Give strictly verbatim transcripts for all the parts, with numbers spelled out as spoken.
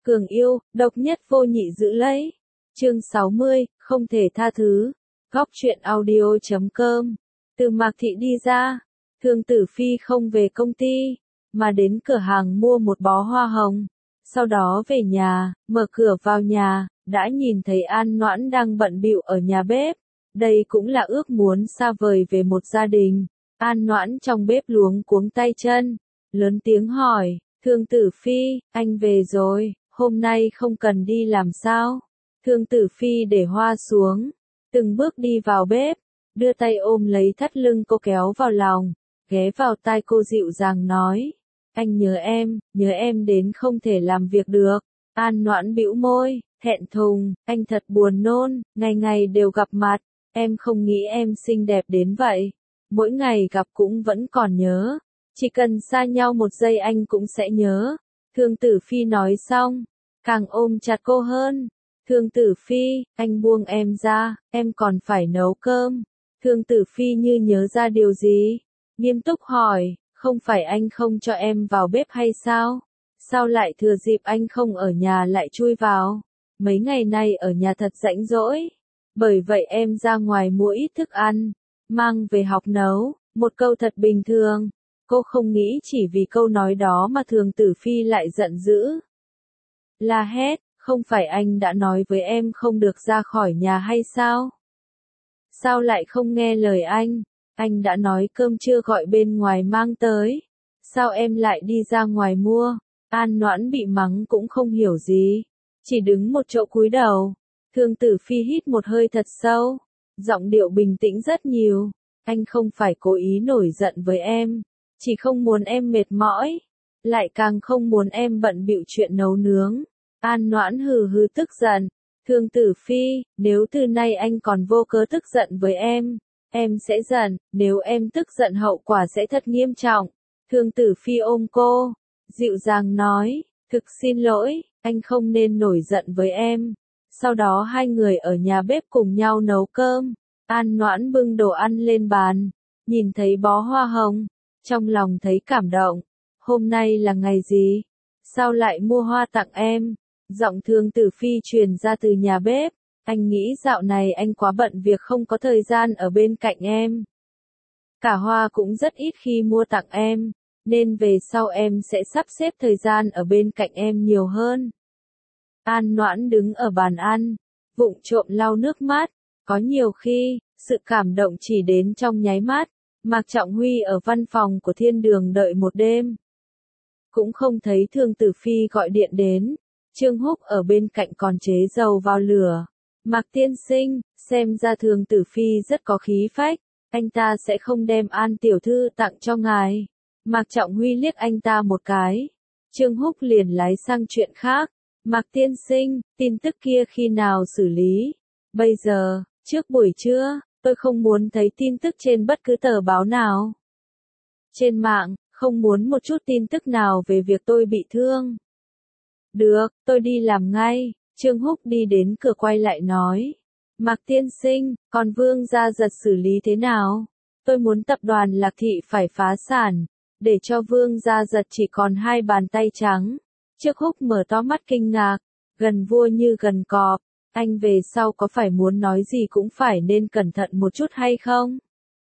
Cường yêu, độc nhất vô nhị giữ lấy. Chương sáu mươi, không thể tha thứ. Góc truyện audio chấm com. Từ Mạc Thị đi ra, Thương Tử Phi không về công ty, mà đến cửa hàng mua một bó hoa hồng. Sau đó về nhà, mở cửa vào nhà, đã nhìn thấy An Noãn đang bận bịu ở nhà bếp. Đây cũng là ước muốn xa vời về một gia đình. An Noãn trong bếp luống cuống tay chân, lớn tiếng hỏi, Thương Tử Phi, anh về rồi, hôm nay không cần đi làm sao? Thương Tử Phi để hoa xuống, từng bước đi vào bếp, đưa tay ôm lấy thắt lưng cô kéo vào lòng, ghé vào tai cô dịu dàng nói, anh nhớ em, nhớ em đến không thể làm việc được. An Noãn bĩu môi, thẹn thùng, anh thật buồn nôn, ngày ngày đều gặp mặt, em không nghĩ em xinh đẹp đến vậy. Mỗi ngày gặp cũng vẫn còn nhớ, chỉ cần xa nhau một giây anh cũng sẽ nhớ. Thương Tử Phi nói xong, càng ôm chặt cô hơn. Thương Tử Phi, anh buông em ra, em còn phải nấu cơm. Thương Tử Phi như nhớ ra điều gì, nghiêm túc hỏi, không phải anh không cho em vào bếp hay sao? Sao lại thừa dịp anh không ở nhà lại chui vào? Mấy ngày nay ở nhà thật rãnh rỗi, bởi vậy em ra ngoài mua ít thức ăn, mang về học nấu. Một câu thật bình thường, cô không nghĩ chỉ vì câu nói đó mà Thương Tử Phi lại giận dữ. La hét, không phải anh đã nói với em không được ra khỏi nhà hay sao? Sao lại không nghe lời anh? Anh đã nói cơm trưa gọi bên ngoài mang tới. Sao em lại đi ra ngoài mua? An Noãn bị mắng cũng không hiểu gì, chỉ đứng một chỗ cúi đầu. Thương Tử Phi hít một hơi thật sâu, giọng điệu bình tĩnh rất nhiều. Anh không phải cố ý nổi giận với em, chỉ không muốn em mệt mỏi, lại càng không muốn em bận bịu chuyện nấu nướng. An Noãn hừ hừ tức giận, Thương Tử Phi, nếu từ nay anh còn vô cớ tức giận với em, em sẽ giận, nếu em tức giận hậu quả sẽ thật nghiêm trọng. Thương Tử Phi ôm cô, dịu dàng nói, thực xin lỗi, anh không nên nổi giận với em. Sau đó hai người ở nhà bếp cùng nhau nấu cơm. An Noãn bưng đồ ăn lên bàn, nhìn thấy bó hoa hồng, trong lòng thấy cảm động. Hôm nay là ngày gì? Sao lại mua hoa tặng em? Giọng Thương Tử Phi truyền ra từ nhà bếp. Anh nghĩ dạo này anh quá bận việc không có thời gian ở bên cạnh em. Cả hoa cũng rất ít khi mua tặng em, nên về sau em sẽ sắp xếp thời gian ở bên cạnh em nhiều hơn. An Noãn đứng ở bàn ăn, vụng trộm lau nước mắt. Có nhiều khi, sự cảm động chỉ đến trong nháy mắt. Mạc Trọng Huy ở văn phòng của Thiên Đường đợi một đêm, cũng không thấy Thương Tử Phi gọi điện đến. Trương Húc ở bên cạnh còn chế dầu vào lửa. Mạc tiên sinh, xem ra Thương Tử Phi rất có khí phách, anh ta sẽ không đem An tiểu thư tặng cho ngài. Mạc Trọng Huy liếc anh ta một cái. Trương Húc liền lái sang chuyện khác. Mạc tiên sinh, tin tức kia khi nào xử lý? Bây giờ, trước buổi trưa, tôi không muốn thấy tin tức trên bất cứ tờ báo nào. Trên mạng, không muốn một chút tin tức nào về việc tôi bị thương. Được, tôi đi làm ngay. Trương Húc đi đến cửa quay lại nói. Mạc tiên sinh, còn Vương Gia Giật xử lý thế nào? Tôi muốn tập đoàn Lạc Thị phải phá sản, để cho Vương Gia Giật chỉ còn hai bàn tay trắng. Trương Húc mở to mắt kinh ngạc, gần vua như gần cọp. Anh về sau có phải muốn nói gì cũng phải nên cẩn thận một chút hay không?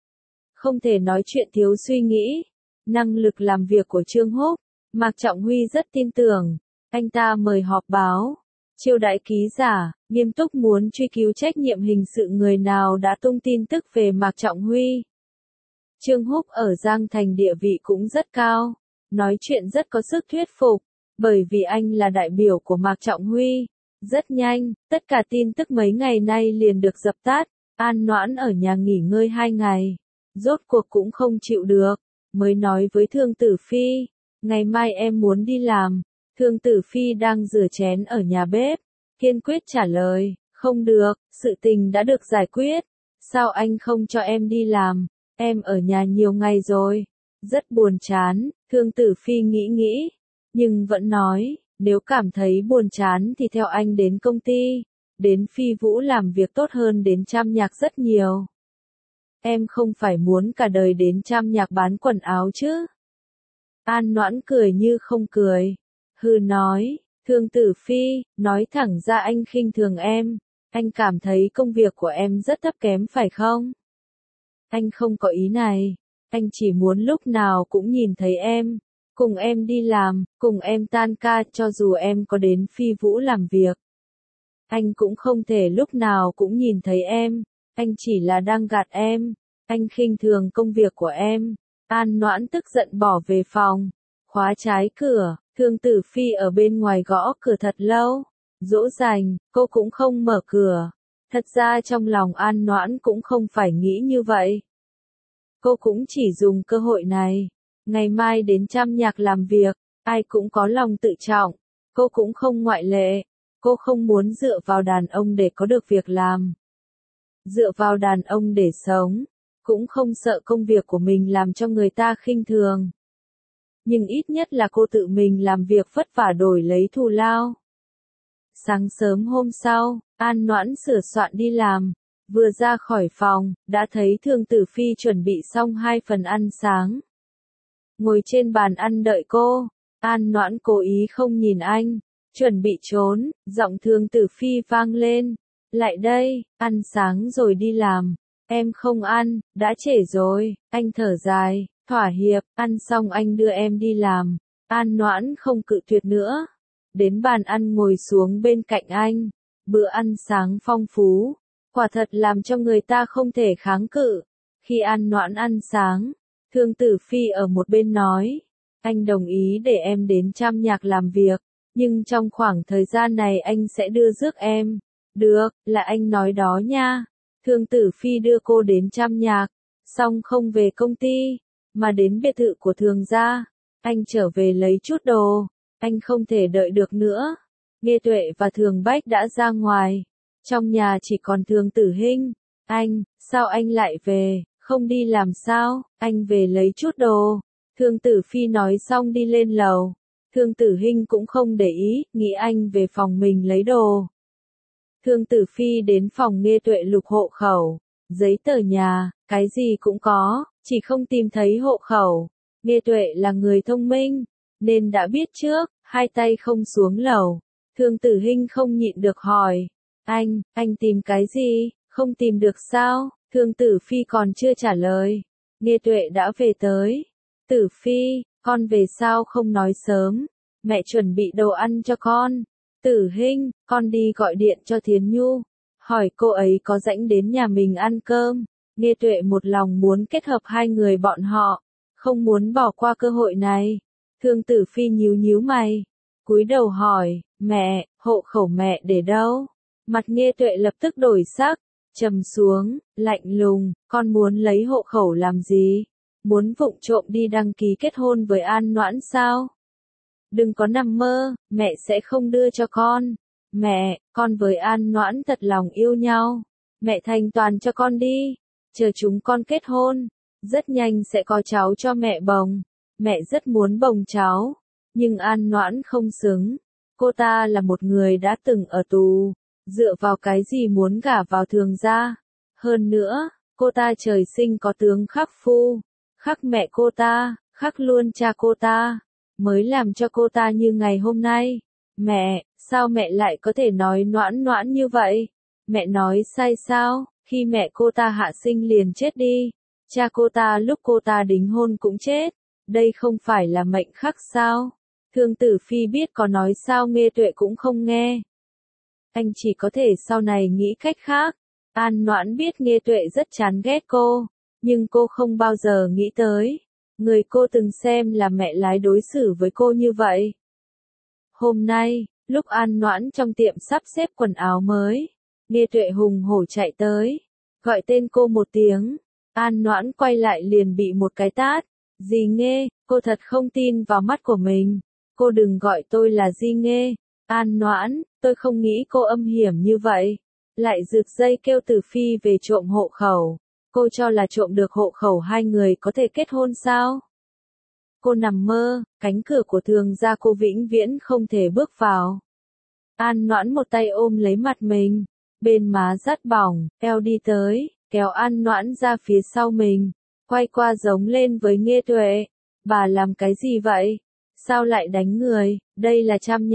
Không thể nói chuyện thiếu suy nghĩ. Năng lực làm việc của Trương Húc, Mạc Trọng Huy rất tin tưởng. Anh ta mời họp báo, chiêu đãi ký giả, nghiêm túc muốn truy cứu trách nhiệm hình sự người nào đã tung tin tức về Mạc Trọng Huy. Trương Húc ở Giang Thành địa vị cũng rất cao, nói chuyện rất có sức thuyết phục, bởi vì anh là đại biểu của Mạc Trọng Huy. Rất nhanh, tất cả tin tức mấy ngày nay liền được dập tắt. An Noãn ở nhà nghỉ ngơi hai ngày, rốt cuộc cũng không chịu được, mới nói với Thương Tử Phi, ngày mai em muốn đi làm. Thương Tử Phi đang rửa chén ở nhà bếp, kiên quyết trả lời, không được, sự tình đã được giải quyết. Sao anh không cho em đi làm? Em ở nhà nhiều ngày rồi, rất buồn chán. Thương Tử Phi nghĩ nghĩ, nhưng vẫn nói, nếu cảm thấy buồn chán thì theo anh đến công ty, đến Phi Vũ làm việc tốt hơn đến Trăm Nhạc rất nhiều. Em không phải muốn cả đời đến Trăm Nhạc bán quần áo chứ? An Noãn cười như không cười, hừ nói, Thương Tử Phi, nói thẳng ra anh khinh thường em. Anh cảm thấy công việc của em rất thấp kém phải không? Anh không có ý này. Anh chỉ muốn lúc nào cũng nhìn thấy em. Cùng em đi làm, cùng em tan ca cho dù em có đến Phi Vũ làm việc. Anh cũng không thể lúc nào cũng nhìn thấy em. Anh chỉ là đang gạt em. Anh khinh thường công việc của em. An Noãn tức giận bỏ về phòng. Khóa trái cửa, Thương Tử Phi ở bên ngoài gõ cửa thật lâu. Dỗ dành, cô cũng không mở cửa. Thật ra trong lòng An Noãn cũng không phải nghĩ như vậy. Cô cũng chỉ dùng cơ hội này. Ngày mai đến Trăm Nhạc làm việc, ai cũng có lòng tự trọng. Cô cũng không ngoại lệ. Cô không muốn dựa vào đàn ông để có được việc làm. Dựa vào đàn ông để sống. Cũng không sợ công việc của mình làm cho người ta khinh thường. Nhưng ít nhất là cô tự mình làm việc vất vả đổi lấy thù lao. Sáng sớm hôm sau, An Noãn sửa soạn đi làm. Vừa ra khỏi phòng, đã thấy Thương Tử Phi chuẩn bị xong hai phần ăn sáng. Ngồi trên bàn ăn đợi cô, An Noãn cố ý không nhìn anh, chuẩn bị trốn, giọng Thương Tử Phi vang lên. Lại đây, ăn sáng rồi đi làm. Em không ăn, đã trễ rồi, anh thở dài, thỏa hiệp, ăn xong anh đưa em đi làm. An Noãn không cự tuyệt nữa. Đến bàn ăn ngồi xuống bên cạnh anh. Bữa ăn sáng phong phú. Quả thật làm cho người ta không thể kháng cự. Khi An Noãn ăn sáng, Thương Tử Phi ở một bên nói. Anh đồng ý để em đến Trăm Nhạc làm việc. Nhưng trong khoảng thời gian này anh sẽ đưa rước em. Được, là anh nói đó nha. Thương Tử Phi đưa cô đến Trăm Nhạc. Xong không về công ty, mà đến biệt thự của Thường gia. Anh trở về lấy chút đồ. Anh không thể đợi được nữa. Nghê Tuệ và Thường Bách đã ra ngoài. Trong nhà chỉ còn Thường Tử Hinh. Anh, sao anh lại về, không đi làm sao, anh về lấy chút đồ. Thương Tử Phi nói xong đi lên lầu. Thương Tử Hinh cũng không để ý, nghĩ anh về phòng mình lấy đồ. Thương Tử Phi đến phòng Nghê Tuệ lục hộ khẩu. Giấy tờ nhà, cái gì cũng có, chỉ không tìm thấy hộ khẩu. Nghê Tuệ là người thông minh, nên đã biết trước, hai tay không xuống lầu. Thương Tử Hinh không nhịn được hỏi. Anh, anh tìm cái gì, không tìm được sao? Thương Tử Phi còn chưa trả lời. Nghê Tuệ đã về tới. Tử Phi, con về sao không nói sớm? Mẹ chuẩn bị đồ ăn cho con. Tử Hinh, con đi gọi điện cho Thiến Nhu. Hỏi cô ấy có rảnh đến nhà mình ăn cơm. Nghê Tuệ một lòng muốn kết hợp hai người bọn họ. Không muốn bỏ qua cơ hội này. Thương Tử Phi nhíu nhíu mày. Cúi đầu hỏi, mẹ, hộ khẩu mẹ để đâu? Mặt Nghê Tuệ lập tức đổi sắc. Trầm xuống, lạnh lùng, con muốn lấy hộ khẩu làm gì? Muốn vụng trộm đi đăng ký kết hôn với An Noãn sao? Đừng có nằm mơ, mẹ sẽ không đưa cho con. Mẹ, con với An Noãn thật lòng yêu nhau. Mẹ thành toàn cho con đi. Chờ chúng con kết hôn. Rất nhanh sẽ có cháu cho mẹ bồng. Mẹ rất muốn bồng cháu. Nhưng An Noãn không xứng. Cô ta là một người đã từng ở tù. Dựa vào cái gì muốn gả vào Thường gia? Hơn nữa, cô ta trời sinh có tướng khắc phu. Khắc mẹ cô ta, khắc luôn cha cô ta. Mới làm cho cô ta như ngày hôm nay. Mẹ, sao mẹ lại có thể nói Noãn Noãn như vậy? Mẹ nói sai sao? Khi mẹ cô ta hạ sinh liền chết đi. Cha cô ta lúc cô ta đính hôn cũng chết. Đây không phải là mệnh khắc sao? Thương Tử Phi biết có nói sao Nghê Tuệ cũng không nghe. Anh chỉ có thể sau này nghĩ cách khác. An Noãn biết Nghê Tuệ rất chán ghét cô. Nhưng cô không bao giờ nghĩ tới. Người cô từng xem là mẹ lái đối xử với cô như vậy. Hôm nay, lúc An Noãn trong tiệm sắp xếp quần áo mới. Nghê Tuệ hùng hổ chạy tới. Gọi tên cô một tiếng. An Noãn quay lại liền bị một cái tát. Dì Nghê, cô thật không tin vào mắt của mình. Cô đừng gọi tôi là Di Nghê. An Noãn, tôi không nghĩ cô âm hiểm như vậy. Lại rực dây kêu Tử Phi về trộm hộ khẩu. Cô cho là trộm được hộ khẩu hai người có thể kết hôn sao? Cô nằm mơ, cánh cửa của Thường gia cô vĩnh viễn không thể bước vào. An Noãn một tay ôm lấy mặt mình, bên má rát bỏng, eo đi tới, kéo An Noãn ra phía sau mình, quay qua giống lên với Nghê Tuệ. Bà làm cái gì vậy? Sao lại đánh người? Đây là Trăm Nhạc,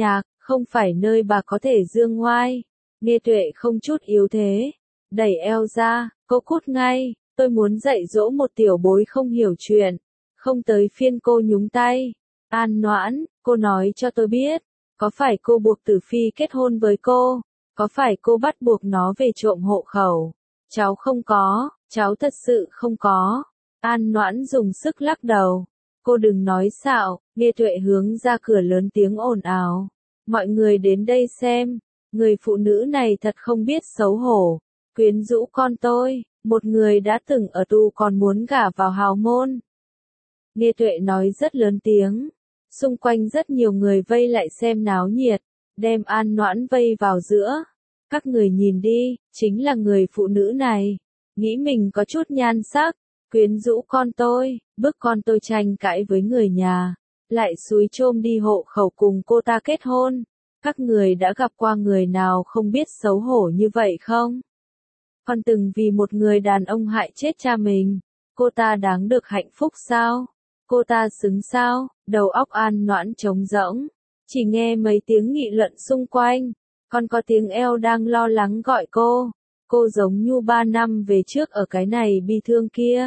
không phải nơi bà có thể dương ngoai. Nghe Tuệ không chút yếu thế, đẩy eo ra, cô cút ngay, tôi muốn dạy dỗ một tiểu bối không hiểu chuyện, không tới phiên cô nhúng tay. An Noãn, cô nói cho tôi biết, có phải cô buộc Tử Phi kết hôn với cô? Có phải cô bắt buộc nó về trộm hộ khẩu? Cháu không có, cháu thật sự không có. An Noãn dùng sức lắc đầu. Cô đừng nói xạo, Nghe Tuệ hướng ra cửa lớn tiếng ồn ào. Mọi người đến đây xem, người phụ nữ này thật không biết xấu hổ, quyến rũ con tôi, một người đã từng ở tù còn muốn gả vào hào môn. Nghe Tuệ nói rất lớn tiếng, xung quanh rất nhiều người vây lại xem náo nhiệt, đem An Noãn vây vào giữa. Các người nhìn đi, chính là người phụ nữ này, nghĩ mình có chút nhan sắc, quyến rũ con tôi, bức con tôi tranh cãi với người nhà, lại xúi chôm đi hộ khẩu cùng cô ta kết hôn. Các người đã gặp qua người nào không biết xấu hổ như vậy không? Còn từng vì một người đàn ông hại chết cha mình, cô ta đáng được hạnh phúc sao? Cô ta xứng sao? Đầu óc An Noãn trống rỗng, chỉ nghe mấy tiếng nghị luận xung quanh, còn có tiếng eo đang lo lắng gọi cô. Cô giống như ba năm về trước ở cái này bi thương kia.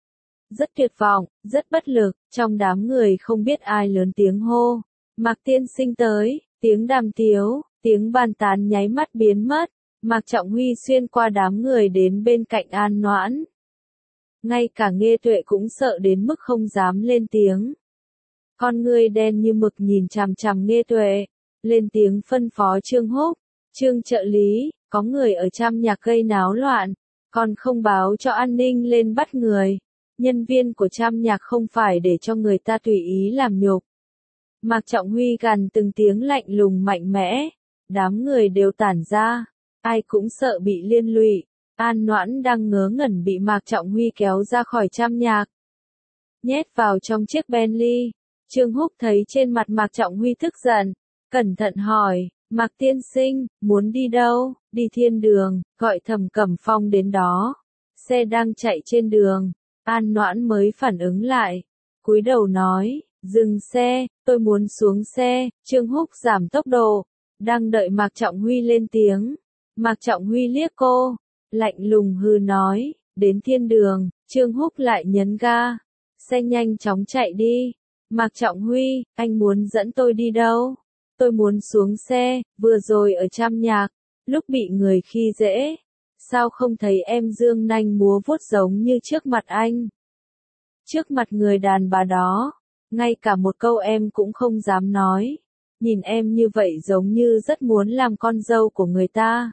Rất tuyệt vọng, rất bất lực, trong đám người không biết ai lớn tiếng hô. Mạc tiên sinh tới, tiếng đàm tiếu, tiếng bàn tán nháy mắt biến mất. Mạc Trọng Huy xuyên qua đám người đến bên cạnh An Noãn. Ngay cả Nghe Tuệ cũng sợ đến mức không dám lên tiếng. Con người đen như mực nhìn chằm chằm Nghe Tuệ, lên tiếng phân phó Trương Húc. Trương trợ lý, có người ở Trăm Nhạc gây náo loạn, còn không báo cho an ninh lên bắt người. Nhân viên của Trăm Nhạc không phải để cho người ta tùy ý làm nhục. Mạc Trọng Huy gằn từng tiếng lạnh lùng mạnh mẽ, đám người đều tản ra, ai cũng sợ bị liên lụy. An Noãn đang ngớ ngẩn bị Mạc Trọng Huy kéo ra khỏi Trăm Nhạc, nhét vào trong chiếc Bentley. Trương Húc thấy trên mặt Mạc Trọng Huy tức giận, cẩn thận hỏi, Mạc tiên sinh, muốn đi đâu? Đi thiên đường, gọi Thẩm Cẩm Phong đến đó. Xe đang chạy trên đường, An Noãn mới phản ứng lại, cúi đầu nói, dừng xe, tôi muốn xuống xe. Trương Húc giảm tốc độ, đang đợi Mạc Trọng Huy lên tiếng. Mạc Trọng Huy liếc cô, lạnh lùng hừ nói, đến thiên đường. Trương Húc lại nhấn ga, xe nhanh chóng chạy đi. Mạc Trọng Huy, anh muốn dẫn tôi đi đâu? Tôi muốn xuống xe, vừa rồi ở Trăm Nhạc, lúc bị người khi dễ, sao không thấy em dương nanh múa vuốt giống như trước mặt anh? Trước mặt người đàn bà đó, ngay cả một câu em cũng không dám nói, nhìn em như vậy giống như rất muốn làm con dâu của người ta.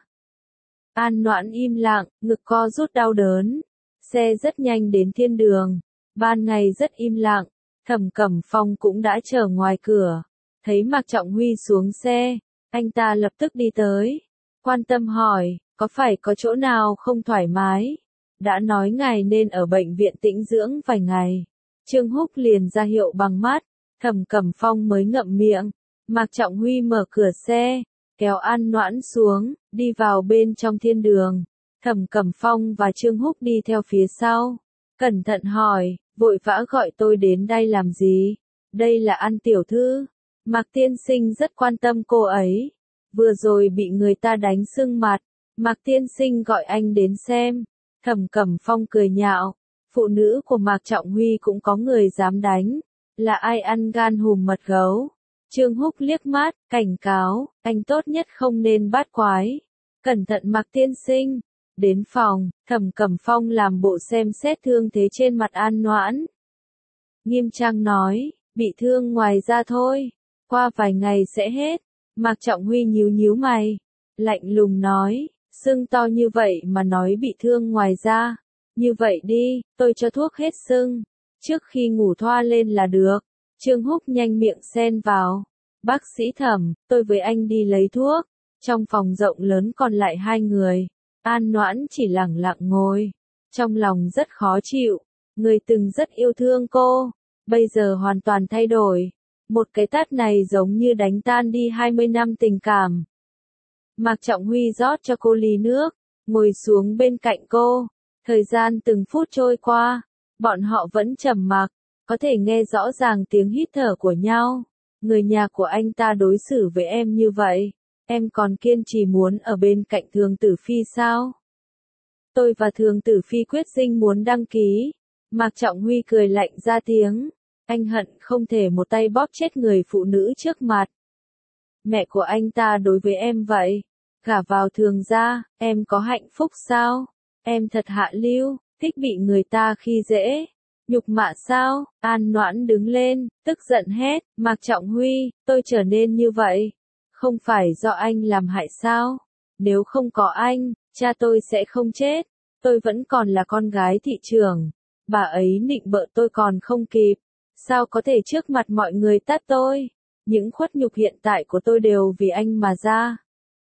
An Noãn im lặng, ngực co rút đau đớn, xe rất nhanh đến thiên đường, ban ngày rất im lặng, Thẩm Cẩm Phong cũng đã chờ ngoài cửa. Thấy Mạc Trọng Huy xuống xe, anh ta lập tức đi tới, quan tâm hỏi, có phải có chỗ nào không thoải mái? Đã nói ngài nên ở bệnh viện tĩnh dưỡng vài ngày. Trương Húc liền ra hiệu bằng mắt, Thẩm Cẩm Phong mới ngậm miệng. Mạc Trọng Huy mở cửa xe, kéo An Noãn xuống, đi vào bên trong thiên đường. Thẩm Cẩm Phong và Trương Húc đi theo phía sau, cẩn thận hỏi, vội vã gọi tôi đến đây làm gì? Đây là An tiểu thư. Mạc tiên sinh rất quan tâm cô ấy, vừa rồi bị người ta đánh sưng mặt, Mạc tiên sinh gọi anh đến xem. Thẩm Cẩm Phong cười nhạo, phụ nữ của Mạc Trọng Huy cũng có người dám đánh, là ai ăn gan hùm mật gấu. Trương Húc liếc mắt, cảnh cáo, anh tốt nhất không nên bắt quái. Cẩn thận Mạc tiên sinh. Đến phòng, Thẩm Cẩm Phong làm bộ xem xét thương thế trên mặt An Noãn. Nghiêm trang nói, bị thương ngoài da thôi, qua vài ngày sẽ hết. Mạc Trọng Huy nhíu nhíu mày, lạnh lùng nói, sưng to như vậy mà nói bị thương ngoài da. Như vậy đi, tôi cho thuốc hết sưng, trước khi ngủ thoa lên là được. Trương Húc nhanh miệng xen vào, bác sĩ Thẩm, tôi với anh đi lấy thuốc. Trong phòng rộng lớn còn lại hai người, An Noãn chỉ lẳng lặng ngồi, trong lòng rất khó chịu. Người từng rất yêu thương cô, bây giờ hoàn toàn thay đổi. Một cái tát này giống như đánh tan đi hai mươi năm tình cảm. Mạc Trọng Huy rót cho cô ly nước, ngồi xuống bên cạnh cô. Thời gian từng phút trôi qua, bọn họ vẫn trầm mặc, có thể nghe rõ ràng tiếng hít thở của nhau. người nhà của anh ta đối xử với em như vậy, em còn kiên trì muốn ở bên cạnh Thường Tử Phi sao? Tôi và Thường Tử Phi quyết sinh muốn đăng ký. Mạc Trọng Huy cười lạnh ra tiếng. Anh hận không thể một tay bóp chết người phụ nữ trước mặt. Mẹ của anh ta đối với em vậy. Gả vào Thường gia, em có hạnh phúc sao? Em thật hạ lưu, thích bị người ta khi dễ. Nhục mạ sao? An Noãn đứng lên, tức giận hét. Mạc Trọng Huy, tôi trở nên như vậy. Không phải do anh làm hại sao? Nếu không có anh, cha tôi sẽ không chết. Tôi vẫn còn là con gái thị trưởng. Bà ấy nịnh bợ tôi còn không kịp. Sao có thể trước mặt mọi người tát tôi? Những khuất nhục hiện tại của tôi đều vì anh mà ra.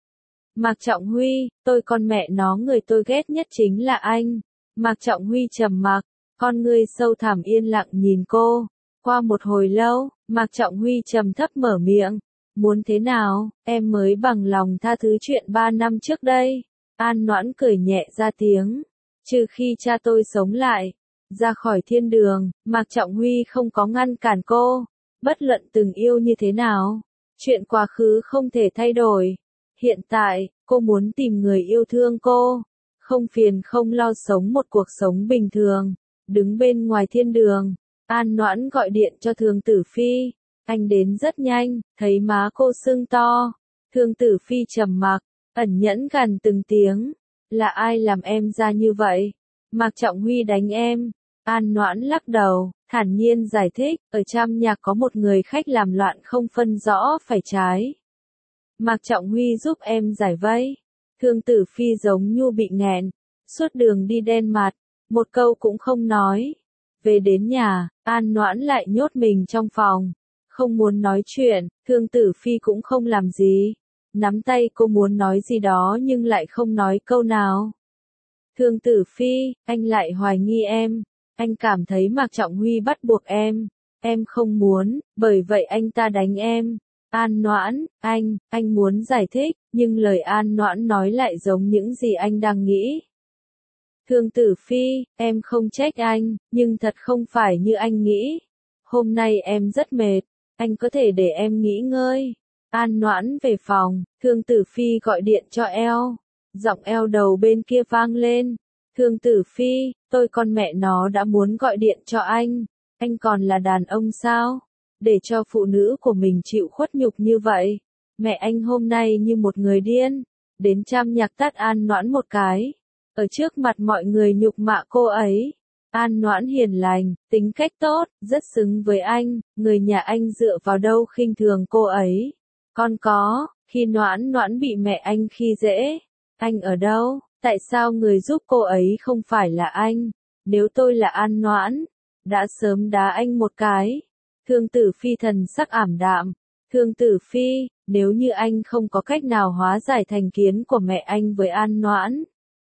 Mạc Trọng Huy, tôi con mẹ nó người tôi ghét nhất chính là anh. Mạc Trọng Huy trầm mặc, con ngươi sâu thẳm yên lặng nhìn cô. Qua một hồi lâu, Mạc Trọng Huy trầm thấp mở miệng. Muốn thế nào, em mới bằng lòng tha thứ chuyện ba năm trước đây. An Noãn cười nhẹ ra tiếng. Trừ khi cha tôi sống lại, ra khỏi thiên đường, Mạc Trọng Huy không có ngăn cản cô. Bất luận từng yêu như thế nào, chuyện quá khứ không thể thay đổi. Hiện tại, cô muốn tìm người yêu thương cô, không phiền không lo sống một cuộc sống bình thường. Đứng bên ngoài thiên đường, An Noãn gọi điện cho Thường Tử Phi. Anh đến rất nhanh, thấy má cô sưng to. Thường Tử Phi trầm mặc, ẩn nhẫn gằn từng tiếng. Là ai làm em ra như vậy? Mạc Trọng Huy đánh em. An Noãn lắc đầu, thản nhiên giải thích, ở Trăm Nhạc có một người khách làm loạn không phân rõ phải trái. Mạc Trọng Huy giúp em giải vây. Thường Tử Phi giống như bị nghẹn, suốt đường đi đen mặt, một câu cũng không nói. Về đến nhà, An Noãn lại nhốt mình trong phòng, không muốn nói chuyện. Thường Tử Phi cũng không làm gì, nắm tay cô muốn nói gì đó nhưng lại không nói câu nào. Thường Tử Phi, anh lại hoài nghi em. Anh cảm thấy Mạc Trọng Huy bắt buộc em. Em không muốn, bởi vậy anh ta đánh em. An Noãn, anh, anh muốn giải thích, nhưng lời An Noãn nói lại giống những gì anh đang nghĩ. Thường Tử Phi, em không trách anh, nhưng thật không phải như anh nghĩ. Hôm nay em rất mệt, anh có thể để em nghỉ ngơi. An Noãn về phòng, Thường Tử Phi gọi điện cho eo. Giọng eo đầu bên kia vang lên. Thường Tử Phi, tôi con mẹ nó đã muốn gọi điện cho anh. Anh còn là đàn ông sao? Để cho phụ nữ của mình chịu khuất nhục như vậy. Mẹ anh hôm nay như một người điên. Đến Trăm Nhạc tát An Noãn một cái. Ở trước mặt mọi người nhục mạ cô ấy. An Noãn hiền lành, tính cách tốt, rất xứng với anh. Người nhà anh dựa vào đâu khinh thường cô ấy. Còn có, khi Noãn Noãn bị mẹ anh khi dễ. Anh ở đâu? Tại sao người giúp cô ấy không phải là anh? Nếu tôi là An Noãn, đã sớm đá anh một cái. Thường Tử Phi thần sắc ảm đạm. Thường Tử Phi, nếu như anh không có cách nào hóa giải thành kiến của mẹ anh với An Noãn,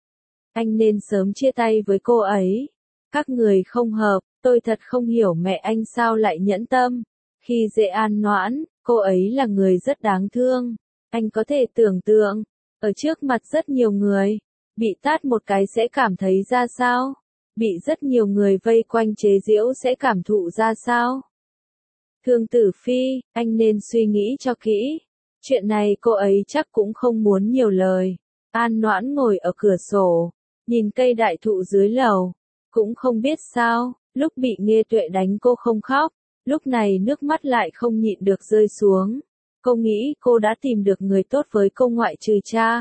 anh nên sớm chia tay với cô ấy. Các người không hợp, tôi thật không hiểu mẹ anh sao lại nhẫn tâm. Khi dễ An Noãn, cô ấy là người rất đáng thương. Anh có thể tưởng tượng, ở trước mặt rất nhiều người, bị tát một cái sẽ cảm thấy ra sao? Bị rất nhiều người vây quanh chế giễu sẽ cảm thụ ra sao? Thường Tử Phi, anh nên suy nghĩ cho kỹ. Chuyện này cô ấy chắc cũng không muốn nhiều lời. An Noãn ngồi ở cửa sổ, nhìn cây đại thụ dưới lầu. Cũng không biết sao, lúc bị Nghê Tuệ đánh cô không khóc. Lúc này nước mắt lại không nhịn được rơi xuống. Cô nghĩ cô đã tìm được người tốt với cô ngoại trừ cha.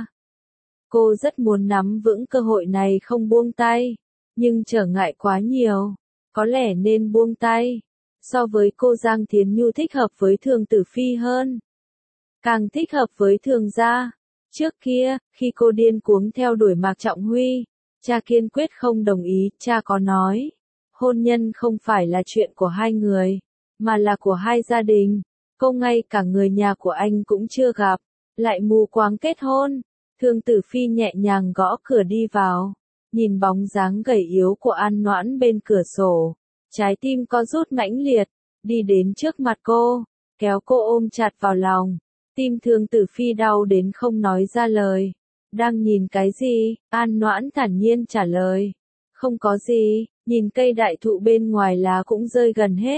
Cô rất muốn nắm vững cơ hội này không buông tay. Nhưng trở ngại quá nhiều. Có lẽ nên buông tay. So với cô Giang Thiến Nhu thích hợp với Thường Tử Phi hơn. Càng thích hợp với Thường gia. Trước kia, khi cô điên cuồng theo đuổi Mạc Trọng Huy, cha kiên quyết không đồng ý. Cha có nói, hôn nhân không phải là chuyện của hai người, mà là của hai gia đình. Cô ngay cả người nhà của anh cũng chưa gặp, lại mù quáng kết hôn. Thường Tử Phi nhẹ nhàng gõ cửa đi vào, nhìn bóng dáng gầy yếu của An Noãn bên cửa sổ. Trái tim có rút mãnh liệt, đi đến trước mặt cô, kéo cô ôm chặt vào lòng. Tim Thường Tử Phi đau đến không nói ra lời. Đang nhìn cái gì? An Noãn thản nhiên trả lời. Không có gì, nhìn cây đại thụ bên ngoài lá cũng rơi gần hết.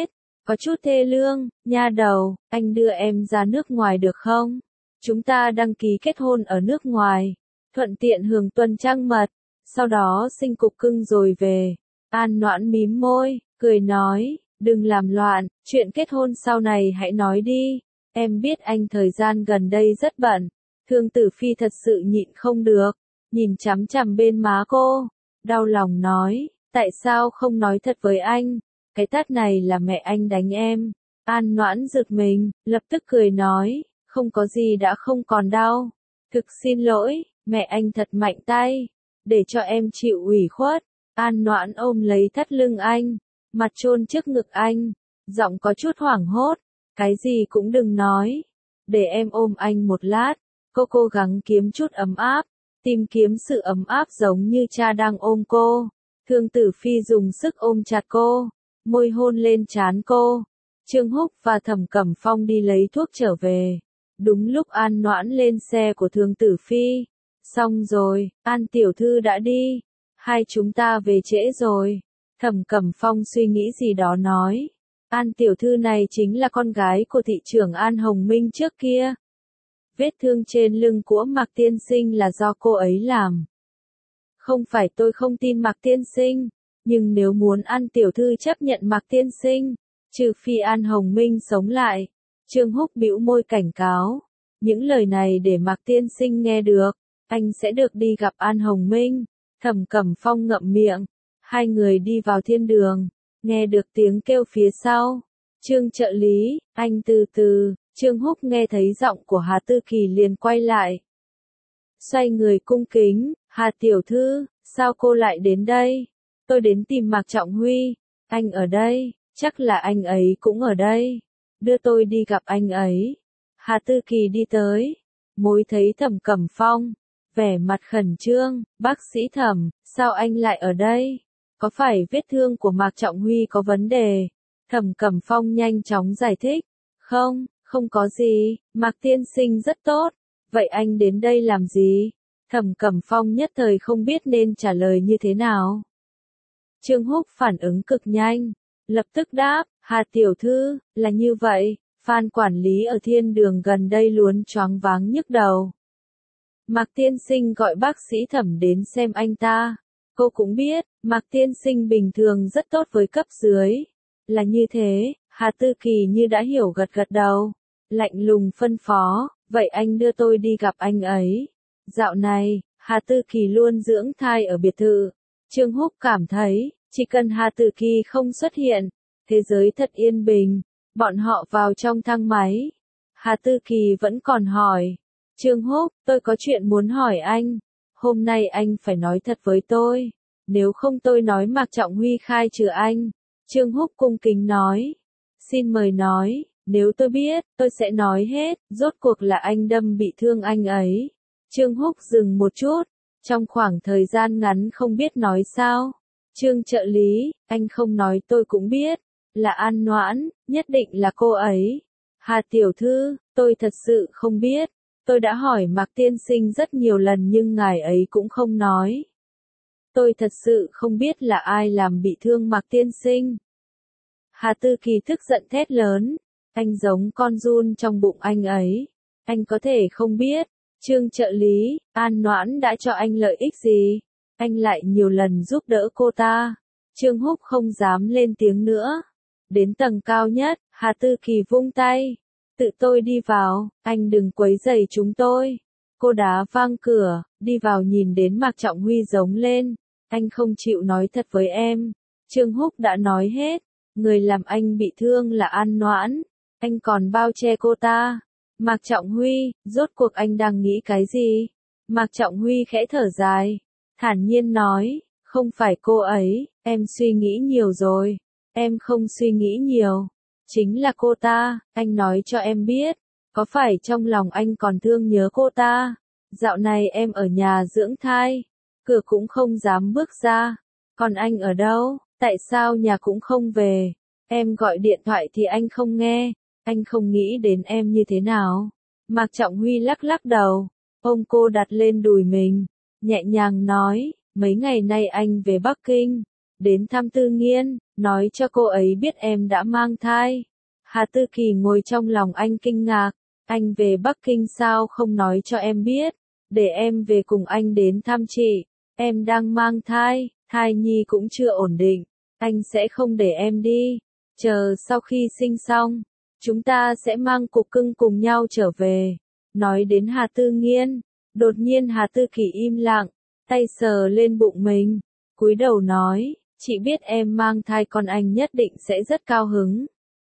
có chút thê lương, nha đầu, anh đưa em ra nước ngoài được không? Chúng ta đăng ký kết hôn ở nước ngoài, thuận tiện hưởng tuần trăng mật, sau đó sinh cục cưng rồi về. An Noãn mím môi, cười nói, đừng làm loạn, chuyện kết hôn sau này hãy nói đi, em biết anh thời gian gần đây rất bận. Thương Tử Phi thật sự nhịn không được, nhìn chằm chằm bên má cô, đau lòng nói, tại sao không nói thật với anh, cái tát này là mẹ anh đánh em. An Noãn giật mình, lập tức cười nói, không có gì đã không còn đau, thực xin lỗi, mẹ anh thật mạnh tay, để cho em chịu ủy khuất. An Noãn ôm lấy thắt lưng anh, mặt chôn trước ngực anh, giọng có chút hoảng hốt, cái gì cũng đừng nói, để em ôm anh một lát. Cô cố gắng kiếm chút ấm áp, tìm kiếm sự ấm áp giống như cha đang ôm cô. Thương Tử Phi dùng sức ôm chặt cô, môi hôn lên trán cô. Trương Húc và Thẩm Cẩm Phong đi lấy thuốc trở về. Đúng lúc An Noãn lên xe của Thương Tử Phi. Xong rồi, An tiểu thư đã đi. Hai chúng ta về trễ rồi. Thẩm Cẩm Phong suy nghĩ gì đó nói. An tiểu thư này chính là con gái của thị trưởng An Hồng Minh trước kia. Vết thương trên lưng của Mạc Tiên Sinh là do cô ấy làm. Không phải tôi không tin Mạc Tiên Sinh, nhưng nếu muốn An tiểu thư chấp nhận Mạc Tiên Sinh, trừ phi An Hồng Minh sống lại. Trương Húc bĩu môi cảnh cáo. Những lời này để Mạc Tiên Sinh nghe được, anh sẽ được đi gặp An Hồng Minh. Thẩm Cẩm Phong ngậm miệng. Hai người đi vào thiên đường, nghe được tiếng kêu phía sau. Trương trợ lý, anh từ từ. Trương Húc nghe thấy giọng của Hà Tư Kỳ liền quay lại. Xoay người cung kính, Hà tiểu thư, sao cô lại đến đây? Tôi đến tìm Mạc Trọng Huy, anh ở đây, chắc là anh ấy cũng ở đây. Đưa tôi đi gặp anh ấy. Hà Tư Kỳ đi tới, mối thấy Thẩm Cẩm Phong, vẻ mặt khẩn trương, bác sĩ Thẩm, sao anh lại ở đây? Có phải vết thương của Mạc Trọng Huy có vấn đề? Thẩm Cẩm Phong nhanh chóng giải thích, không. Không có gì, Mạc Tiên Sinh rất tốt, vậy anh đến đây làm gì? Thẩm Cẩm Phong nhất thời không biết nên trả lời như thế nào. Trương Húc phản ứng cực nhanh, lập tức đáp, Hà tiểu thư, là như vậy, Phan quản lý ở thiên đường gần đây luôn choáng váng nhức đầu. Mạc Tiên Sinh gọi bác sĩ Thẩm đến xem anh ta, cô cũng biết, Mạc Tiên Sinh bình thường rất tốt với cấp dưới. Là như thế, Hà Tư Kỳ như đã hiểu gật gật đầu. Lạnh lùng phân phó, vậy anh đưa tôi đi gặp anh ấy. Dạo này, Hà Tư Kỳ luôn dưỡng thai ở biệt thự. Trương Húc cảm thấy, chỉ cần Hà Tư Kỳ không xuất hiện, thế giới thật yên bình. Bọn họ vào trong thang máy. Hà Tư Kỳ vẫn còn hỏi. Trương Húc, tôi có chuyện muốn hỏi anh. Hôm nay anh phải nói thật với tôi. Nếu không tôi nói Mạc Trọng Huy khai trừ anh. Trương Húc cung kính nói. Xin mời nói. Nếu tôi biết, tôi sẽ nói hết, rốt cuộc là anh đâm bị thương anh ấy. Trương Húc dừng một chút, trong khoảng thời gian ngắn không biết nói sao. Trương trợ lý, anh không nói tôi cũng biết, là An Noãn, nhất định là cô ấy. Hà tiểu thư, tôi thật sự không biết, tôi đã hỏi Mạc Tiên Sinh rất nhiều lần nhưng ngài ấy cũng không nói. Tôi thật sự không biết là ai làm bị thương Mạc Tiên Sinh. Hà Tư Kỳ tức giận thét lớn. Anh giống con giun trong bụng anh ấy. Anh có thể không biết. Trương trợ lý, An Noãn đã cho anh lợi ích gì? Anh lại nhiều lần giúp đỡ cô ta. Trương Húc không dám lên tiếng nữa. Đến tầng cao nhất, Hà Tư Kỳ vung tay. Tự tôi đi vào, anh đừng quấy rầy chúng tôi. Cô đá vang cửa, đi vào nhìn đến Mạc Trọng Huy giống lên. Anh không chịu nói thật với em. Trương Húc đã nói hết. Người làm anh bị thương là An Noãn. Anh còn bao che cô ta. Mạc Trọng Huy, rốt cuộc anh đang nghĩ cái gì? Mạc Trọng Huy khẽ thở dài. Thản nhiên nói, không phải cô ấy, em suy nghĩ nhiều rồi. Em không suy nghĩ nhiều. Chính là cô ta, anh nói cho em biết. Có phải trong lòng anh còn thương nhớ cô ta? Dạo này em ở nhà dưỡng thai. Cửa cũng không dám bước ra. Còn anh ở đâu? Tại sao nhà cũng không về? Em gọi điện thoại thì anh không nghe. Anh không nghĩ đến em như thế nào. Mạc Trọng Huy lắc lắc đầu, ôm cô đặt lên đùi mình, nhẹ nhàng nói, mấy ngày nay anh về Bắc Kinh, đến thăm Tư Nghiên, nói cho cô ấy biết em đã mang thai. Hà Tư Kỳ ngồi trong lòng anh kinh ngạc, anh về Bắc Kinh sao không nói cho em biết, để em về cùng anh đến thăm chị, em đang mang thai, thai nhi cũng chưa ổn định, anh sẽ không để em đi, chờ sau khi sinh xong, chúng ta sẽ mang cục cưng cùng nhau trở về. Nói đến Hà Tư Nghiên, đột nhiên Hà Tư Kỳ im lặng, tay sờ lên bụng mình, cúi đầu nói, chị biết em mang thai con anh nhất định sẽ rất cao hứng.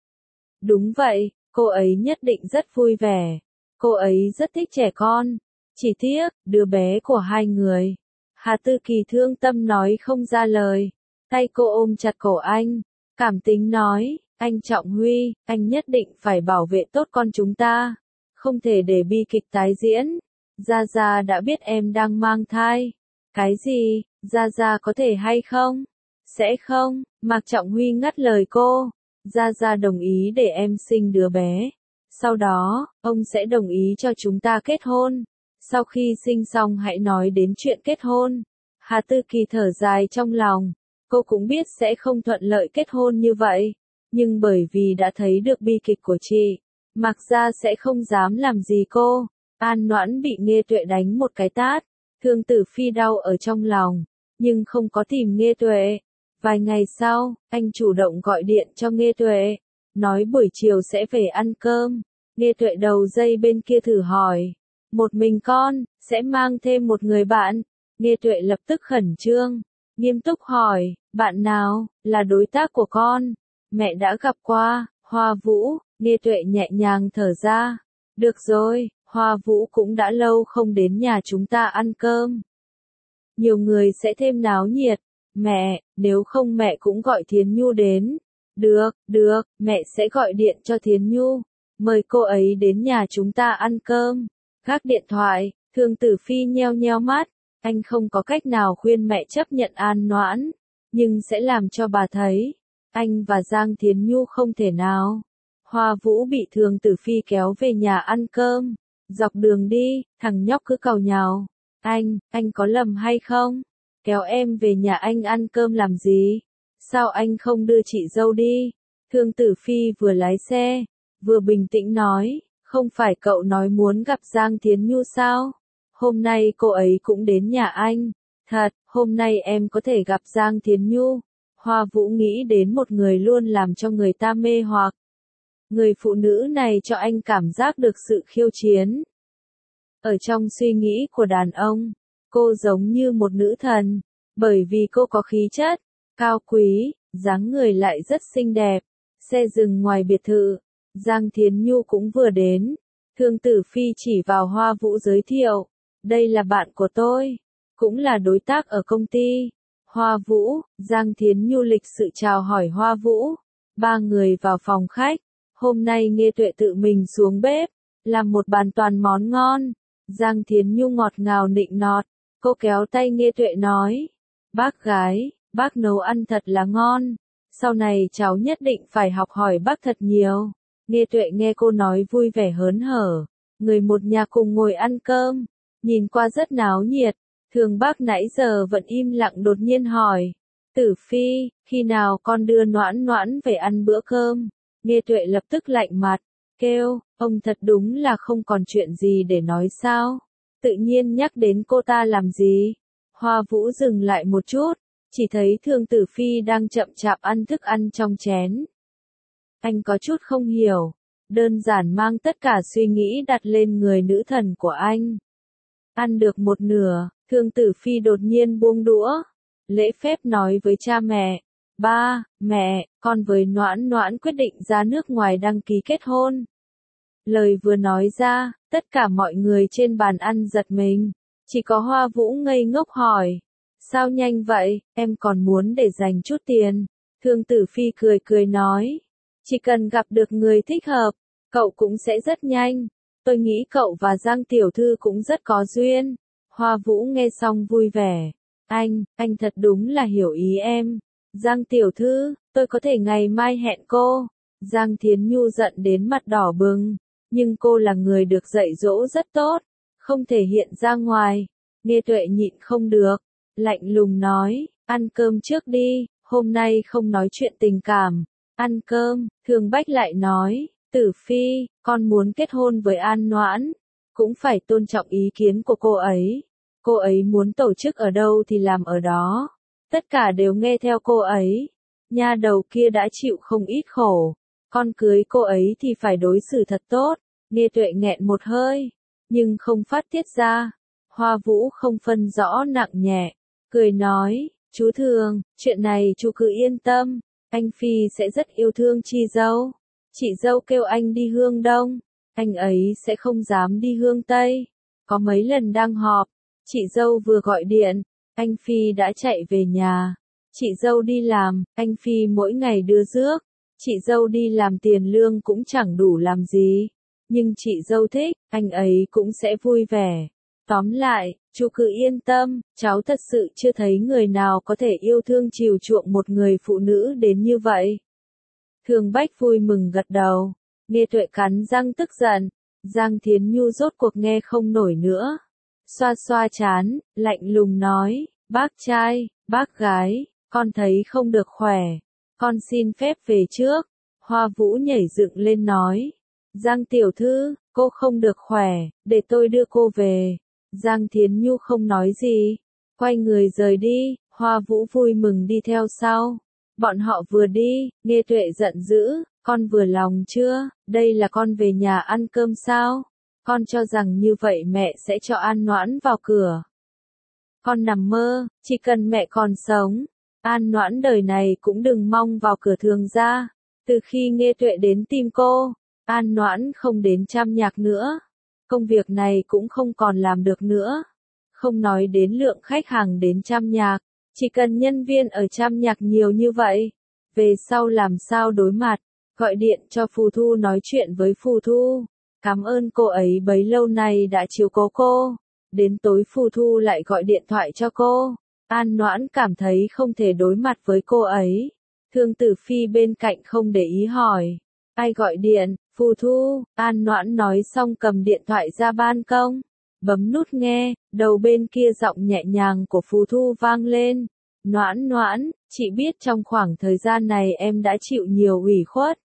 Đúng vậy, cô ấy nhất định rất vui vẻ, cô ấy rất thích trẻ con, chỉ tiếc, đứa bé của hai người. Hà Tư Kỳ thương tâm nói không ra lời, tay cô ôm chặt cổ anh, cảm tính nói, anh Trọng Huy, anh nhất định phải bảo vệ tốt con chúng ta, không thể để bi kịch tái diễn. Gia Gia đã biết em đang mang thai. Cái gì, Gia Gia có thể hay không? Sẽ không, Mạc Trọng Huy ngắt lời cô. Gia Gia đồng ý để em sinh đứa bé. Sau đó, ông sẽ đồng ý cho chúng ta kết hôn. Sau khi sinh xong hãy nói đến chuyện kết hôn. Hà Tư Kỳ thở dài trong lòng. Cô cũng biết sẽ không thuận lợi kết hôn như vậy. Nhưng bởi vì đã thấy được bi kịch của chị, Mạc Gia sẽ không dám làm gì cô. An Noãn bị Nghê Tuệ đánh một cái tát. Thương Tử Phi đau ở trong lòng, nhưng không có tìm Nghê Tuệ. Vài ngày sau, anh chủ động gọi điện cho Nghê Tuệ, nói buổi chiều sẽ về ăn cơm. Nghê Tuệ đầu dây bên kia thử hỏi, một mình con, sẽ mang thêm một người bạn. Nghê Tuệ lập tức khẩn trương, nghiêm túc hỏi, bạn nào, là đối tác của con? Mẹ đã gặp qua, Hoa Vũ. Nghê Tuệ nhẹ nhàng thở ra, được rồi, Hoa Vũ cũng đã lâu không đến nhà chúng ta ăn cơm. Nhiều người sẽ thêm náo nhiệt. Mẹ, nếu không mẹ cũng gọi Thiến Nhu đến. Được, được, mẹ sẽ gọi điện cho Thiến Nhu, mời cô ấy đến nhà chúng ta ăn cơm. Gác điện thoại, Thương Tử Phi nheo nheo mắt, anh không có cách nào khuyên mẹ chấp nhận An Noãn, nhưng sẽ làm cho bà thấy, anh và Giang Thiến Nhu không thể nào. Hoa Vũ bị Thương Tử Phi kéo về nhà ăn cơm, dọc đường đi, thằng nhóc cứ càu nhàu, anh, anh có lầm hay không? Kéo em về nhà anh ăn cơm làm gì? Sao anh không đưa chị dâu đi? Thương Tử Phi vừa lái xe, vừa bình tĩnh nói, không phải cậu nói muốn gặp Giang Thiến Nhu sao? Hôm nay cô ấy cũng đến nhà anh. Thật, hôm nay em có thể gặp Giang Thiến Nhu. Hoa Vũ nghĩ đến một người luôn làm cho người ta mê hoặc. Người phụ nữ này cho anh cảm giác được sự khiêu chiến. Ở trong suy nghĩ của đàn ông, cô giống như một nữ thần, bởi vì cô có khí chất, cao quý, dáng người lại rất xinh đẹp. Xe dừng ngoài biệt thự, Giang Thiến Nhu cũng vừa đến. Thương Tử Phi chỉ vào Hoa Vũ giới thiệu, đây là bạn của tôi, cũng là đối tác ở công ty. Hoa Vũ, Giang Thiến Nhu lịch sự chào hỏi Hoa Vũ. Ba người vào phòng khách, hôm nay Nghê Tuệ tự mình xuống bếp, làm một bàn toàn món ngon. Giang Thiến Nhu ngọt ngào nịnh nọt, cô kéo tay Nghê Tuệ nói, bác gái, bác nấu ăn thật là ngon, sau này cháu nhất định phải học hỏi bác thật nhiều. Nghê Tuệ nghe cô nói vui vẻ hớn hở, người một nhà cùng ngồi ăn cơm, nhìn qua rất náo nhiệt. Thường bác nãy giờ vẫn im lặng đột nhiên hỏi, Tử Phi, khi nào con đưa Noãn Noãn về ăn bữa cơm? Nghê Tuệ lập tức lạnh mặt, kêu, ông thật đúng là không còn chuyện gì để nói sao? Tự nhiên nhắc đến cô ta làm gì? Hoa Vũ dừng lại một chút, chỉ thấy Thương Tử Phi đang chậm chạp ăn thức ăn trong chén. Anh có chút không hiểu, đơn giản mang tất cả suy nghĩ đặt lên người nữ thần của anh. Ăn được một nửa, Thương Tử Phi đột nhiên buông đũa, lễ phép nói với cha mẹ, ba, mẹ, con với Noãn Noãn quyết định ra nước ngoài đăng ký kết hôn. Lời vừa nói ra, tất cả mọi người trên bàn ăn giật mình, chỉ có Hoa Vũ ngây ngốc hỏi, sao nhanh vậy, em còn muốn để dành chút tiền. Thương Tử Phi cười cười nói, chỉ cần gặp được người thích hợp, cậu cũng sẽ rất nhanh, tôi nghĩ cậu và Giang Tiểu Thư cũng rất có duyên. Hoa Vũ nghe xong vui vẻ, anh, anh thật đúng là hiểu ý em. Giang Tiểu Thư, tôi có thể ngày mai hẹn cô. Giang Thiến Nhu giận đến mặt đỏ bừng, nhưng cô là người được dạy dỗ rất tốt, không thể hiện ra ngoài. Nghê Tuệ nhịn không được, lạnh lùng nói, ăn cơm trước đi. hôm nay không nói chuyện tình cảm, ăn cơm. Thường Bách lại nói, Tử Phi, con muốn kết hôn với An Noãn, cũng phải tôn trọng ý kiến của cô ấy. Cô ấy muốn tổ chức ở đâu thì làm ở đó. Tất cả đều nghe theo cô ấy. Nha đầu kia đã chịu không ít khổ. Con cưới cô ấy thì phải đối xử thật tốt. Nghe Tuệ nghẹn một hơi, nhưng không phát tiết ra. Hoa Vũ không phân rõ nặng nhẹ, cười nói, chú Thường, chuyện này chú cứ yên tâm, anh Phi sẽ rất yêu thương chị dâu. Chị dâu kêu anh đi Hương Đông, anh ấy sẽ không dám đi Hương Tây. Có mấy lần đang họp, chị dâu vừa gọi điện, anh Phi đã chạy về nhà. Chị dâu đi làm, anh Phi mỗi ngày đưa rước. Chị dâu đi làm tiền lương cũng chẳng đủ làm gì. Nhưng chị dâu thích, anh ấy cũng sẽ vui vẻ. Tóm lại, chú cứ yên tâm, cháu thật sự chưa thấy người nào có thể yêu thương chiều chuộng một người phụ nữ đến như vậy. Thường Bách vui mừng gật đầu, nghe Tuệ cắn răng tức giận. Giang Thiến Nhu rốt cuộc nghe không nổi nữa. Xoa xoa chán, lạnh lùng nói, bác trai, bác gái, con thấy không được khỏe. Con xin phép về trước. Hoa Vũ nhảy dựng lên nói, Giang tiểu thư, cô không được khỏe, để tôi đưa cô về. Giang Thiến Nhu không nói gì, quay người rời đi. Hoa Vũ vui mừng đi theo sau. Bọn họ vừa đi, nghe Tuệ giận dữ, con vừa lòng chưa, đây là con về nhà ăn cơm sao? Con cho rằng như vậy mẹ sẽ cho An Noãn vào cửa. Con nằm mơ, chỉ cần mẹ còn sống, An Noãn đời này cũng đừng mong vào cửa Thường gia. Từ khi nghe Tuệ đến tìm cô, An Noãn không đến Trăm Nhạc nữa. Công việc này cũng không còn làm được nữa. Không nói đến lượng khách hàng đến Trăm Nhạc, chỉ cần nhân viên ở Trăm Nhạc nhiều như vậy, về sau làm sao đối mặt, gọi điện cho Phù Thu nói chuyện với Phù Thu. Cảm ơn cô ấy bấy lâu nay đã chiếu cố cô. Đến tối Phù Thu lại gọi điện thoại cho cô. An Noãn cảm thấy không thể đối mặt với cô ấy. Thương Tử Phi bên cạnh không để ý hỏi, ai gọi điện? Phù Thu. An Noãn nói xong cầm điện thoại ra ban công, bấm nút nghe, đầu bên kia giọng nhẹ nhàng của Phù Thu vang lên. Noãn Noãn, chị biết trong khoảng thời gian này em đã chịu nhiều ủy khuất.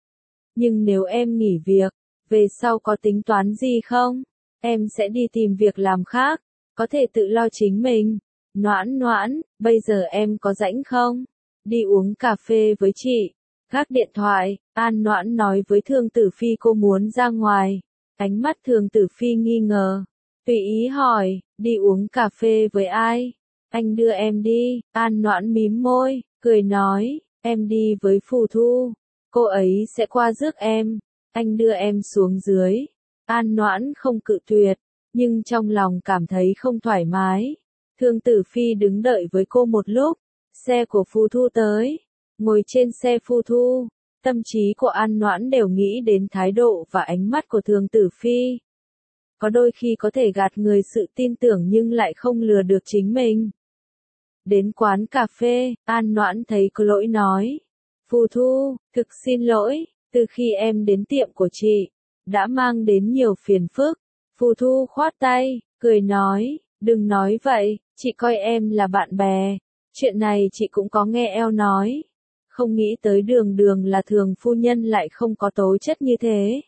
Nhưng nếu em nghỉ việc, về sau có tính toán gì không? Em sẽ đi tìm việc làm khác, có thể tự lo chính mình. Noãn Noãn, bây giờ em có rảnh không? Đi uống cà phê với chị. Gác điện thoại, An Noãn nói với Thương Tử Phi cô muốn ra ngoài. Ánh mắt Thương Tử Phi nghi ngờ, tùy ý hỏi, đi uống cà phê với ai? Anh đưa em đi. An Noãn mím môi, cười nói, em đi với Phù Thu. Cô ấy sẽ qua rước em. Anh đưa em xuống dưới. An Noãn không cự tuyệt, nhưng trong lòng cảm thấy không thoải mái. Thương Tử Phi đứng đợi với cô một lúc. Xe của Phù Thu tới. Ngồi trên xe Phù Thu, tâm trí của An Noãn đều nghĩ đến thái độ và ánh mắt của Thương Tử Phi. Có đôi khi có thể gạt người sự tin tưởng nhưng lại không lừa được chính mình. Đến quán cà phê, An Noãn thấy có lỗi nói. Phù Thu, thực xin lỗi, từ khi em đến tiệm của chị, đã mang đến nhiều phiền phức. Phù Thu khoát tay, cười nói, đừng nói vậy, chị coi em là bạn bè. Chuyện này chị cũng có nghe eo nói. Không nghĩ tới đường đường là Thường phu nhân lại không có tố chất như thế.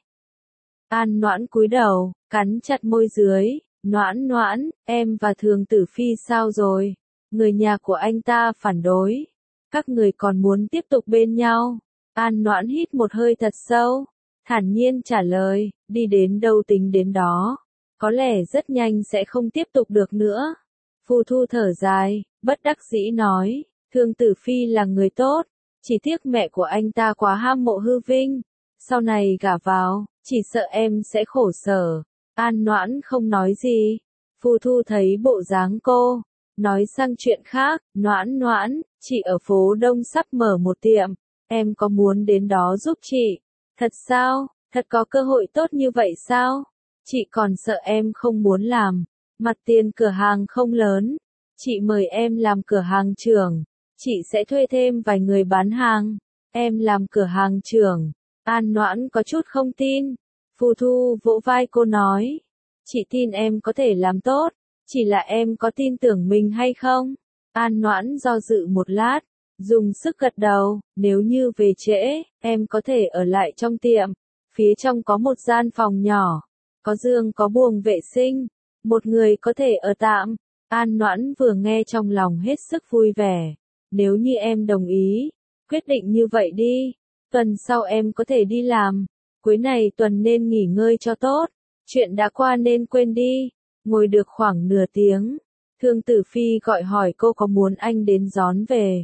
An Noãn cúi đầu, cắn chặt môi dưới. Noãn Noãn, em và Thường Tử Phi sao rồi? Người nhà của anh ta phản đối. Các người còn muốn tiếp tục bên nhau? An Noãn hít một hơi thật sâu, thản nhiên trả lời, đi đến đâu tính đến đó. Có lẽ rất nhanh sẽ không tiếp tục được nữa. Phù Thu thở dài, bất đắc dĩ nói, Thương Tử Phi là người tốt, chỉ tiếc mẹ của anh ta quá ham mộ hư vinh. Sau này gả vào, chỉ sợ em sẽ khổ sở. An Noãn không nói gì. Phù Thu thấy bộ dáng cô, nói sang chuyện khác, Noãn Noãn, chị ở phố Đông sắp mở một tiệm, em có muốn đến đó giúp chị? Thật sao? Thật có cơ hội tốt như vậy sao? Chị còn sợ em không muốn làm. Mặt tiền cửa hàng không lớn. Chị mời em làm cửa hàng trưởng. Chị sẽ thuê thêm vài người bán hàng. Em làm cửa hàng trưởng. An Noãn có chút không tin. Phù Thu vỗ vai cô nói. Chị tin em có thể làm tốt. Chỉ là em có tin tưởng mình hay không? An Noãn do dự một lát. Dùng sức gật đầu, nếu như về trễ, em có thể ở lại trong tiệm. Phía trong có một gian phòng nhỏ, có giường có buồng vệ sinh, một người có thể ở tạm. An Noãn vừa nghe trong lòng hết sức vui vẻ. Nếu như em đồng ý, quyết định như vậy đi. Tuần sau em có thể đi làm. Cuối này tuần nên nghỉ ngơi cho tốt. Chuyện đã qua nên quên đi. Ngồi được khoảng nửa tiếng, Thương Tử Phi gọi hỏi cô có muốn anh đến đón về.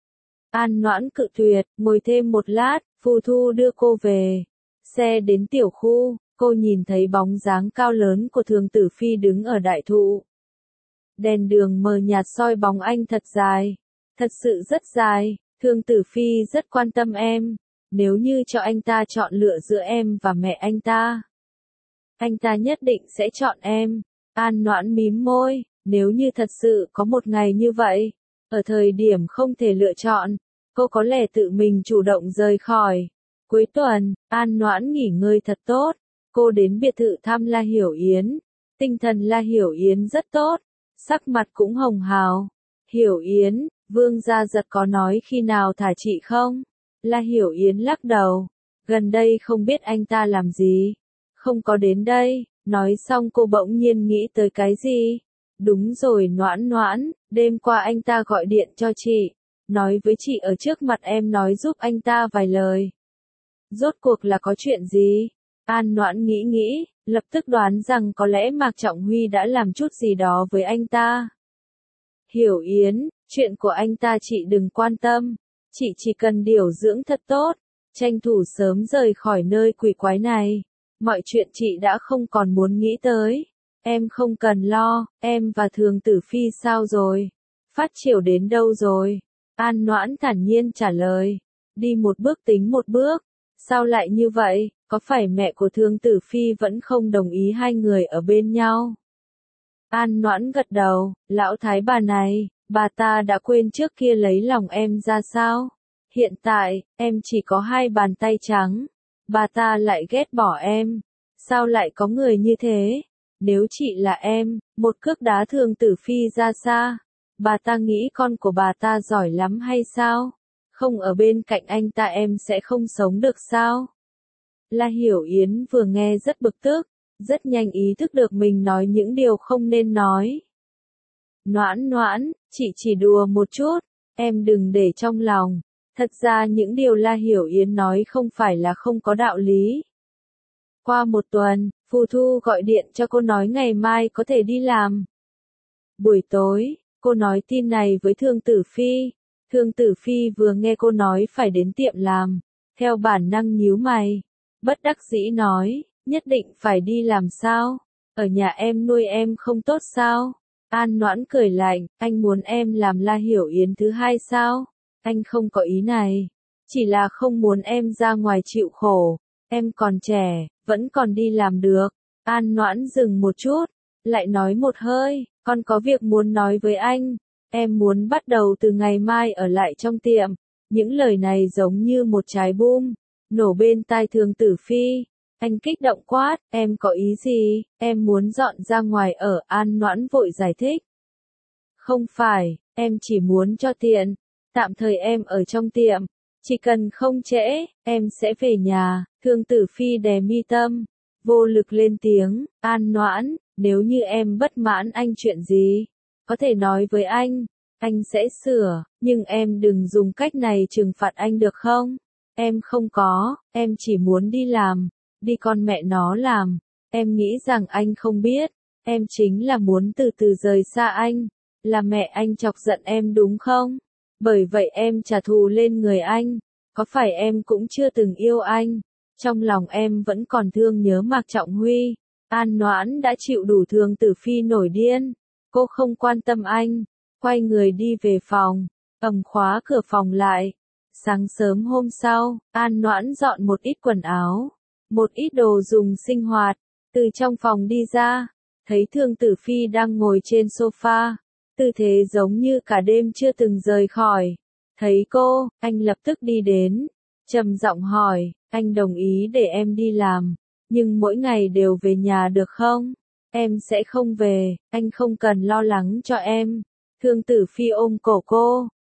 An Noãn cự tuyệt, ngồi thêm một lát, Phù Thu đưa cô về. Xe đến tiểu khu, cô nhìn thấy bóng dáng cao lớn của Thương Tử Phi đứng ở đại thụ. Đèn đường mờ nhạt soi bóng anh thật dài, thật sự rất dài. Thương Tử Phi rất quan tâm em, nếu như cho anh ta chọn lựa giữa em và mẹ anh ta, anh ta nhất định sẽ chọn em. An Noãn mím môi, nếu như thật sự có một ngày như vậy, ở thời điểm không thể lựa chọn, cô có lẽ tự mình chủ động rời khỏi. Cuối tuần, An Noãn nghỉ ngơi thật tốt, cô đến biệt thự thăm La Hiểu Yến. Tinh thần La Hiểu Yến rất tốt, sắc mặt cũng hồng hào. Hiểu Yến, Vương gia giật có nói khi nào thả chị không? La Hiểu Yến lắc đầu, gần đây không biết anh ta làm gì, không có đến đây. Nói xong cô bỗng nhiên nghĩ tới cái gì. Đúng rồi Noãn Noãn, đêm qua anh ta gọi điện cho chị, nói với chị ở trước mặt em nói giúp anh ta vài lời. Rốt cuộc là có chuyện gì? An Noãn nghĩ nghĩ, lập tức đoán rằng có lẽ Mạc Trọng Huy đã làm chút gì đó với anh ta. Hiểu Yến, chuyện của anh ta chị đừng quan tâm, chị chỉ cần điều dưỡng thật tốt, tranh thủ sớm rời khỏi nơi quỷ quái này. Mọi chuyện chị đã không còn muốn nghĩ tới. Em không cần lo, em và Thường Tử Phi sao rồi? Phát triển đến đâu rồi? An Noãn thản nhiên trả lời. Đi một bước tính một bước. Sao lại như vậy? Có phải mẹ của Thương Tử Phi vẫn không đồng ý hai người ở bên nhau? An Noãn gật đầu, lão thái bà này, bà ta đã quên trước kia lấy lòng em ra sao? Hiện tại, em chỉ có hai bàn tay trắng. Bà ta lại ghét bỏ em. Sao lại có người như thế? Nếu chị là em, một cước đá Thương Tử Phi ra xa. Bà ta nghĩ con của bà ta giỏi lắm hay sao? Không ở bên cạnh anh ta em sẽ không sống được sao? La Hiểu Yến vừa nghe rất bực tức, rất nhanh ý thức được mình nói những điều không nên nói. Noãn Noãn, chị chỉ đùa một chút, em đừng để trong lòng. Thật ra những điều La Hiểu Yến nói không phải là không có đạo lý. Qua một tuần, Phù Thu gọi điện cho cô nói ngày mai có thể đi làm. Buổi tối, cô nói tin này với Thương Tử Phi. Thương Tử Phi vừa nghe cô nói phải đến tiệm làm, theo bản năng nhíu mày. Bất đắc dĩ nói, nhất định phải đi làm sao? Ở nhà em nuôi em không tốt sao? An Noãn cười lạnh, anh muốn em làm La Hiểu Yến thứ hai sao? Anh không có ý này, chỉ là không muốn em ra ngoài chịu khổ. Em còn trẻ, vẫn còn đi làm được. An Noãn dừng một chút, lại nói một hơi, con có việc muốn nói với anh. Em muốn bắt đầu từ ngày mai ở lại trong tiệm. Những lời này giống như một trái bom, nổ bên tai Thương Tử Phi. Anh kích động quát, em có ý gì? Em muốn dọn ra ngoài ở. An Noãn vội giải thích. Không phải, em chỉ muốn cho tiện. Tạm thời em ở trong tiệm. Chỉ cần không trễ, em sẽ về nhà. Thương Tử Phi đè mi tâm, vô lực lên tiếng. An Noãn, nếu như em bất mãn anh chuyện gì, có thể nói với anh, anh sẽ sửa, nhưng em đừng dùng cách này trừng phạt anh được không? Em không có, em chỉ muốn đi làm, đi con mẹ nó làm. Em nghĩ rằng anh không biết, em chính là muốn từ từ rời xa anh, là mẹ anh chọc giận em đúng không? Bởi vậy em trả thù lên người anh, có phải em cũng chưa từng yêu anh? Trong lòng em vẫn còn thương nhớ Mạc Trọng Huy. An Noãn đã chịu đủ Thương Tử Phi nổi điên. Cô không quan tâm anh, quay người đi về phòng, ầm khóa cửa phòng lại. Sáng sớm hôm sau, An Noãn dọn một ít quần áo, một ít đồ dùng sinh hoạt, từ trong phòng đi ra, thấy Thương Tử Phi đang ngồi trên sofa, tư thế giống như cả đêm chưa từng rời khỏi. Thấy cô, anh lập tức đi đến, trầm giọng hỏi, anh đồng ý để em đi làm, nhưng mỗi ngày đều về nhà được không? Em sẽ không về, anh không cần lo lắng cho em. Thương Tử Phi ôm cổ cô,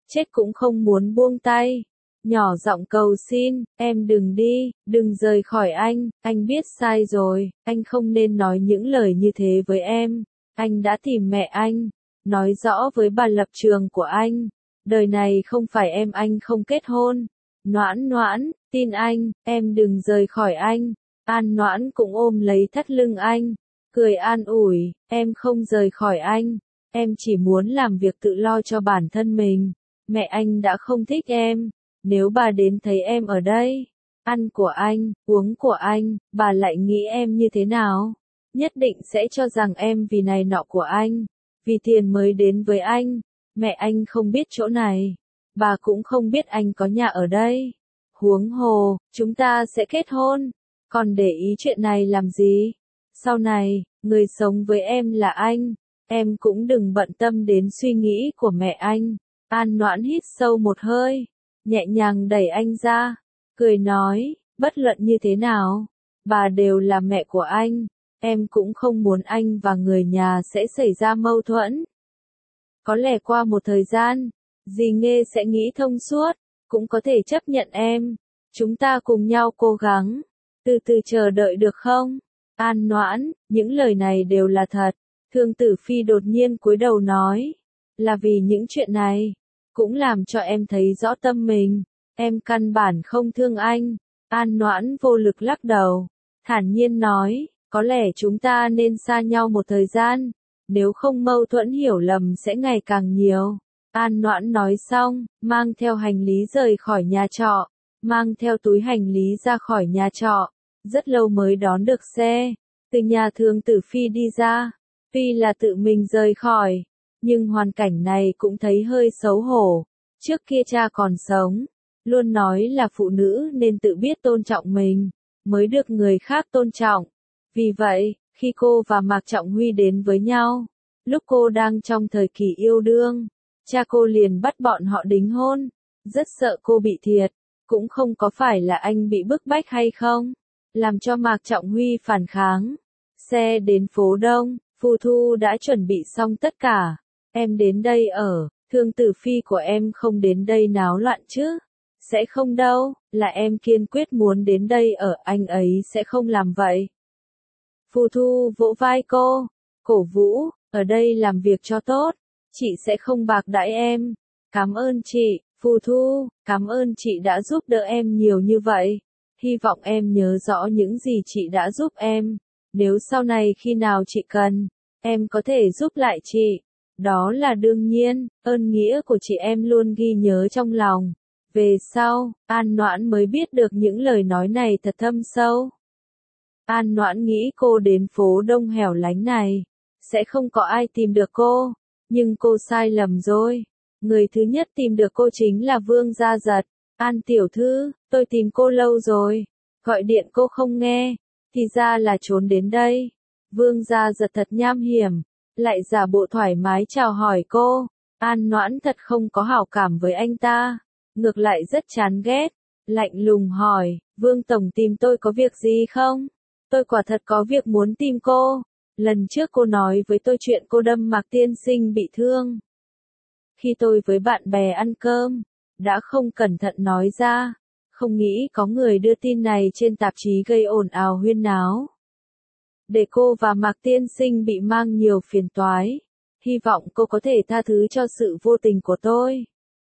chết cũng không muốn buông tay. Nhỏ giọng cầu xin, em đừng đi, đừng rời khỏi anh, anh biết sai rồi, anh không nên nói những lời như thế với em. Anh đã tìm mẹ anh, nói rõ với bà lập trường của anh. Đời này không phải em anh không kết hôn. Noãn Noãn, tin anh, em đừng rời khỏi anh. An Noãn cũng ôm lấy thắt lưng anh, cười an ủi, em không rời khỏi anh, em chỉ muốn làm việc tự lo cho bản thân mình. Mẹ anh đã không thích em, nếu bà đến thấy em ở đây, ăn của anh, uống của anh, bà lại nghĩ em như thế nào? Nhất định sẽ cho rằng em vì này nọ của anh, vì tiền mới đến với anh. Mẹ anh không biết chỗ này, bà cũng không biết anh có nhà ở đây. Huống hồ, chúng ta sẽ kết hôn, còn để ý chuyện này làm gì? Sau này, người sống với em là anh, em cũng đừng bận tâm đến suy nghĩ của mẹ anh. An Noãn hít sâu một hơi, nhẹ nhàng đẩy anh ra, cười nói, bất luận như thế nào, bà đều là mẹ của anh, em cũng không muốn anh và người nhà sẽ xảy ra mâu thuẫn. Có lẽ qua một thời gian, dì Nghê sẽ nghĩ thông suốt, cũng có thể chấp nhận em. Chúng ta cùng nhau cố gắng, từ từ chờ đợi được không? An Noãn, những lời này đều là thật. Thương Tử Phi đột nhiên cúi đầu nói, là vì những chuyện này, cũng làm cho em thấy rõ tâm mình. Em căn bản không thương anh. An Noãn vô lực lắc đầu, thản nhiên nói, có lẽ chúng ta nên xa nhau một thời gian, nếu không mâu thuẫn hiểu lầm sẽ ngày càng nhiều. An Noãn nói xong, mang theo hành lý rời khỏi nhà trọ, mang theo túi hành lý ra khỏi nhà trọ, rất lâu mới đón được xe, từ nhà Thương Tử Phi đi ra, tuy là tự mình rời khỏi, nhưng hoàn cảnh này cũng thấy hơi xấu hổ. Trước kia cha còn sống, luôn nói là phụ nữ nên tự biết tôn trọng mình, mới được người khác tôn trọng. Vì vậy, khi cô và Mạc Trọng Huy đến với nhau, lúc cô đang trong thời kỳ yêu đương, cha cô liền bắt bọn họ đính hôn, rất sợ cô bị thiệt, cũng không có phải là anh bị bức bách hay không, làm cho Mạc Trọng Huy phản kháng. Xe đến phố Đông, Phù Thu đã chuẩn bị xong tất cả, em đến đây ở, Thương Tử Phi của em không đến đây náo loạn chứ? Sẽ không đâu, là em kiên quyết muốn đến đây ở, anh ấy sẽ không làm vậy. Phù Thu vỗ vai cô, cổ vũ, ở đây làm việc cho tốt, chị sẽ không bạc đãi em. Cảm ơn chị, Phù Thu, cảm ơn chị đã giúp đỡ em nhiều như vậy. Hy vọng em nhớ rõ những gì chị đã giúp em. Nếu sau này khi nào chị cần, em có thể giúp lại chị. Đó là đương nhiên, ơn nghĩa của chị em luôn ghi nhớ trong lòng. Về sau, An Noãn mới biết được những lời nói này thật thâm sâu. An Noãn nghĩ cô đến phố Đông hẻo lánh này, sẽ không có ai tìm được cô, nhưng cô sai lầm rồi. Người thứ nhất tìm được cô chính là Vương Gia Giật. An tiểu thư, tôi tìm cô lâu rồi, gọi điện cô không nghe, thì ra là trốn đến đây. Vương Gia Giật thật nham hiểm, lại giả bộ thoải mái chào hỏi cô. An Noãn thật không có hảo cảm với anh ta, ngược lại rất chán ghét, lạnh lùng hỏi, Vương Tổng tìm tôi có việc gì không? Tôi quả thật có việc muốn tìm cô. Lần trước cô nói với tôi chuyện cô đâm Mạc tiên sinh bị thương. Khi tôi với bạn bè ăn cơm, đã không cẩn thận nói ra, không nghĩ có người đưa tin này trên tạp chí gây ồn ào huyên náo. Để cô và Mạc tiên sinh bị mang nhiều phiền toái, hy vọng cô có thể tha thứ cho sự vô tình của tôi.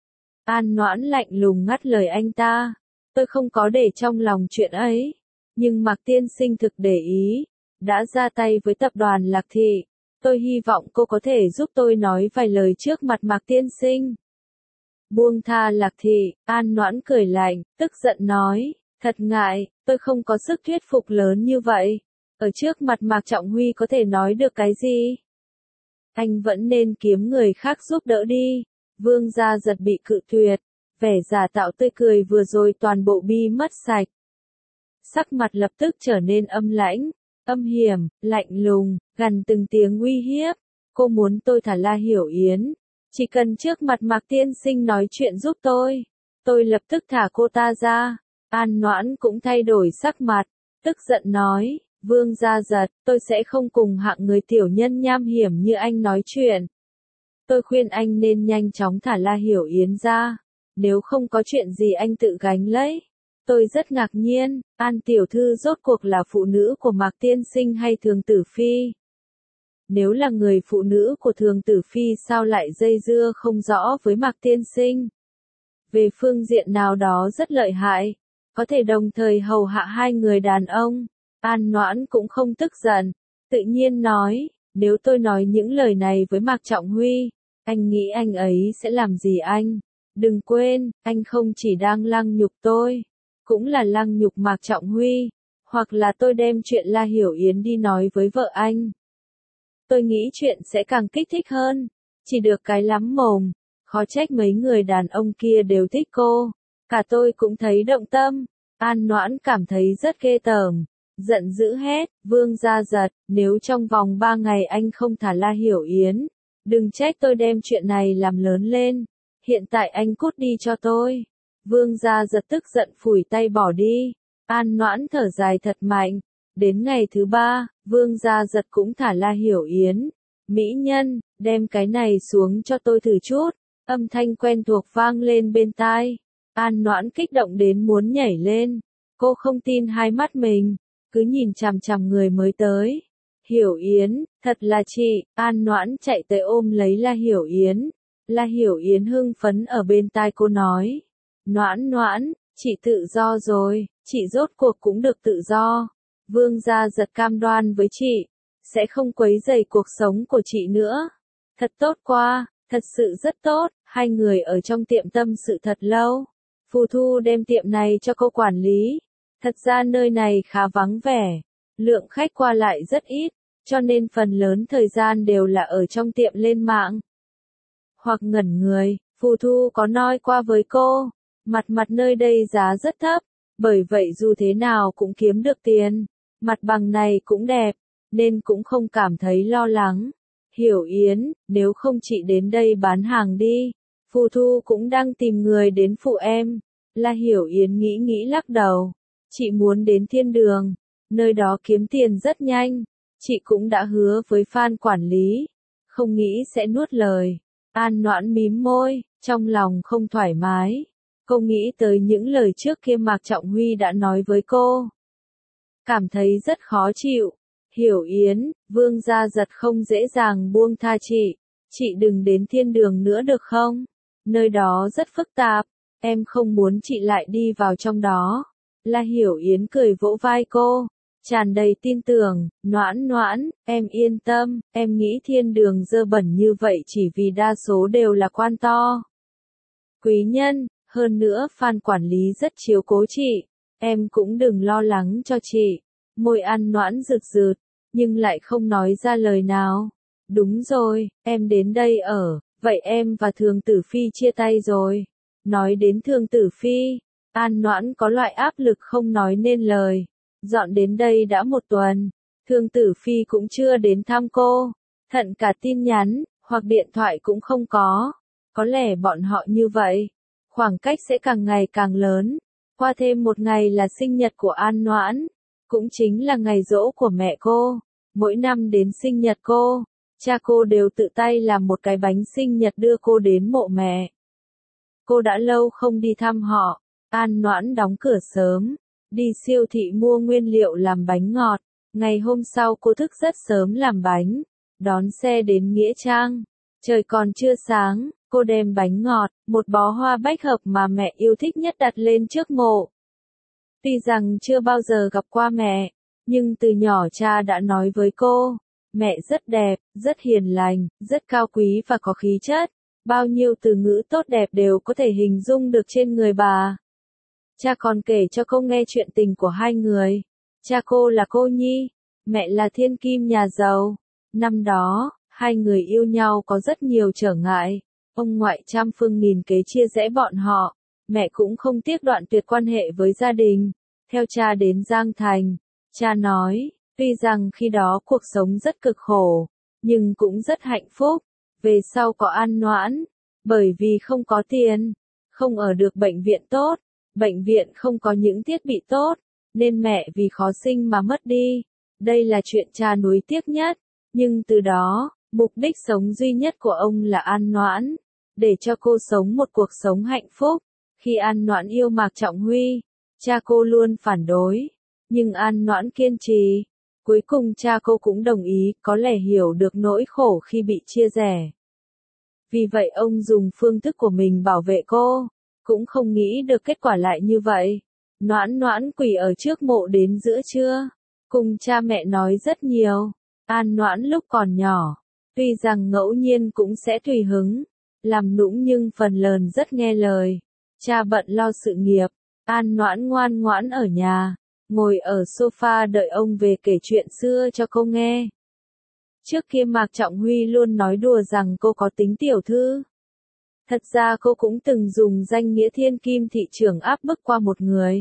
An Noãn lạnh lùng ngắt lời anh ta, tôi không có để trong lòng chuyện ấy, nhưng Mạc tiên sinh thực để ý, đã ra tay với tập đoàn Lạc Thị. Tôi hy vọng cô có thể giúp tôi nói vài lời trước mặt Mạc tiên sinh. Buông tha Lạc Thị, An Noãn cười lạnh, tức giận nói, thật ngại, tôi không có sức thuyết phục lớn như vậy. Ở trước mặt Mạc Trọng Huy có thể nói được cái gì? Anh vẫn nên kiếm người khác giúp đỡ đi. Vương Gia Giật bị cự tuyệt, vẻ giả tạo tươi cười vừa rồi toàn bộ bi mất sạch. Sắc mặt lập tức trở nên âm lãnh, âm hiểm, lạnh lùng, gằn từng tiếng uy hiếp. Cô muốn tôi thả La Hiểu Yến, chỉ cần trước mặt Mạc tiên sinh nói chuyện giúp tôi, tôi lập tức thả cô ta ra. An Noãn cũng thay đổi sắc mặt, tức giận nói, Vương Gia Giật, tôi sẽ không cùng hạng người tiểu nhân nham hiểm như anh nói chuyện. Tôi khuyên anh nên nhanh chóng thả La Hiểu Yến ra. Nếu không có chuyện gì anh tự gánh lấy. Tôi rất ngạc nhiên, An tiểu thư rốt cuộc là phụ nữ của Mạc tiên sinh hay Thường Tử Phi? Nếu là người phụ nữ của Thường Tử Phi sao lại dây dưa không rõ với Mạc tiên sinh? Về phương diện nào đó rất lợi hại, có thể đồng thời hầu hạ hai người đàn ông. An Noãn cũng không tức giận, tự nhiên nói, nếu tôi nói những lời này với Mạc Trọng Huy, anh nghĩ anh ấy sẽ làm gì anh? Đừng quên, anh không chỉ đang lăng nhục tôi, cũng là lăng nhục Mạc Trọng Huy, hoặc là tôi đem chuyện La Hiểu Yến đi nói với vợ anh. Tôi nghĩ chuyện sẽ càng kích thích hơn, chỉ được cái lắm mồm, khó trách mấy người đàn ông kia đều thích cô, cả tôi cũng thấy động tâm. An Noãn cảm thấy rất ghê tởm, giận dữ hét, Vương Gia Giật, nếu trong vòng ba ngày anh không thả La Hiểu Yến, đừng trách tôi đem chuyện này làm lớn lên, hiện tại anh cút đi cho tôi. Vương Gia Giật tức giận phủi tay bỏ đi. An Noãn thở dài thật mạnh. Đến ngày thứ ba, Vương Gia Giật cũng thả La Hiểu Yến. Mỹ nhân, đem cái này xuống cho tôi thử chút. Âm thanh quen thuộc vang lên bên tai. An Noãn kích động đến muốn nhảy lên. Cô không tin hai mắt mình, cứ nhìn chằm chằm người mới tới. Hiểu Yến, thật là chị. An Noãn chạy tới ôm lấy La Hiểu Yến. La Hiểu Yến hưng phấn ở bên tai cô nói. Noãn Noãn, chị tự do rồi, chị rốt cuộc cũng được tự do. Vương Gia Giật cam đoan với chị, sẽ không quấy rầy cuộc sống của chị nữa. Thật tốt quá, thật sự rất tốt. Hai người ở trong tiệm tâm sự thật lâu. Phù Thu đem tiệm này cho cô quản lý. Thật ra nơi này khá vắng vẻ, lượng khách qua lại rất ít, cho nên phần lớn thời gian đều là ở trong tiệm lên mạng. Hoặc ngẩn người, Phù Thu có nói qua với cô, mặt mặt nơi đây giá rất thấp, bởi vậy dù thế nào cũng kiếm được tiền, mặt bằng này cũng đẹp, nên cũng không cảm thấy lo lắng. Hiểu Yến, nếu không chị đến đây bán hàng đi, Phù Thu cũng đang tìm người đến phụ em. La Hiểu Yến nghĩ nghĩ lắc đầu, chị muốn đến thiên đường, nơi đó kiếm tiền rất nhanh, chị cũng đã hứa với Phan quản lý, không nghĩ sẽ nuốt lời. An Noãn mím môi, trong lòng không thoải mái. Cô nghĩ tới những lời trước kia Mạc Trọng Huy đã nói với cô. Cảm thấy rất khó chịu. Hiểu Yến, Vương Gia Giật không dễ dàng buông tha chị. Chị đừng đến thiên đường nữa được không? Nơi đó rất phức tạp. Em không muốn chị lại đi vào trong đó. La Hiểu Yến cười vỗ vai cô, tràn đầy tin tưởng. Noãn Noãn, em yên tâm, em nghĩ thiên đường dơ bẩn như vậy chỉ vì đa số đều là quan to. Quý nhân, hơn nữa Phan quản lý rất chiếu cố chị, em cũng đừng lo lắng cho chị. Môi An Noãn rực rực, nhưng lại không nói ra lời nào. Đúng rồi, em đến đây ở, vậy em và Thường Tử Phi chia tay rồi. Nói đến Thường Tử Phi, An Noãn có loại áp lực không nói nên lời. Dọn đến đây đã một tuần, Thường Tử Phi cũng chưa đến thăm cô, thận cả tin nhắn, hoặc điện thoại cũng không có. Có lẽ bọn họ như vậy, khoảng cách sẽ càng ngày càng lớn. Qua thêm một ngày là sinh nhật của An Noãn, cũng chính là ngày giỗ của mẹ cô. Mỗi năm đến sinh nhật cô, cha cô đều tự tay làm một cái bánh sinh nhật đưa cô đến mộ mẹ. Cô đã lâu không đi thăm họ. An Noãn đóng cửa sớm, đi siêu thị mua nguyên liệu làm bánh ngọt. Ngày hôm sau cô thức rất sớm làm bánh, đón xe đến Nghĩa Trang. Trời còn chưa sáng, cô đem bánh ngọt, một bó hoa bách hợp mà mẹ yêu thích nhất đặt lên trước mộ. Tuy rằng chưa bao giờ gặp qua mẹ, nhưng từ nhỏ cha đã nói với cô, mẹ rất đẹp, rất hiền lành, rất cao quý và có khí chất. Bao nhiêu từ ngữ tốt đẹp đều có thể hình dung được trên người bà. Cha còn kể cho cô nghe chuyện tình của hai người. Cha cô là Cô Nhi, mẹ là thiên kim nhà giàu. Năm đó, hai người yêu nhau có rất nhiều trở ngại. Ông ngoại trăm phương nghìn kế chia rẽ bọn họ. Mẹ cũng không tiếc đoạn tuyệt quan hệ với gia đình. Theo cha đến Giang Thành, cha nói, tuy rằng khi đó cuộc sống rất cực khổ, nhưng cũng rất hạnh phúc. Về sau có An Noãn, bởi vì không có tiền, không ở được bệnh viện tốt, bệnh viện không có những thiết bị tốt, nên mẹ vì khó sinh mà mất đi. Đây là chuyện cha nuối tiếc nhất, nhưng từ đó, Mục đích sống duy nhất của ông là An Noãn, để cho cô sống một cuộc sống hạnh phúc. Khi An Noãn yêu Mạc Trọng Huy, cha cô luôn phản đối, nhưng An Noãn kiên trì. Cuối cùng cha cô cũng đồng ý, có lẽ hiểu được nỗi khổ khi bị chia rẽ. Vì vậy ông dùng phương thức của mình bảo vệ cô, cũng không nghĩ được kết quả lại như vậy. Noãn Noãn quỳ ở trước mộ đến giữa trưa, cùng cha mẹ nói rất nhiều. An Noãn lúc còn nhỏ, tuy rằng ngẫu nhiên cũng sẽ tùy hứng, làm nũng nhưng phần lớn rất nghe lời. Cha bận lo sự nghiệp, An Noãn ngoan ngoãn ở nhà, ngồi ở sofa đợi ông về kể chuyện xưa cho cô nghe. Trước kia Mạc Trọng Huy luôn nói đùa rằng cô có tính tiểu thư. Thật ra cô cũng từng dùng danh nghĩa thiên kim thị trưởng áp bức qua một người.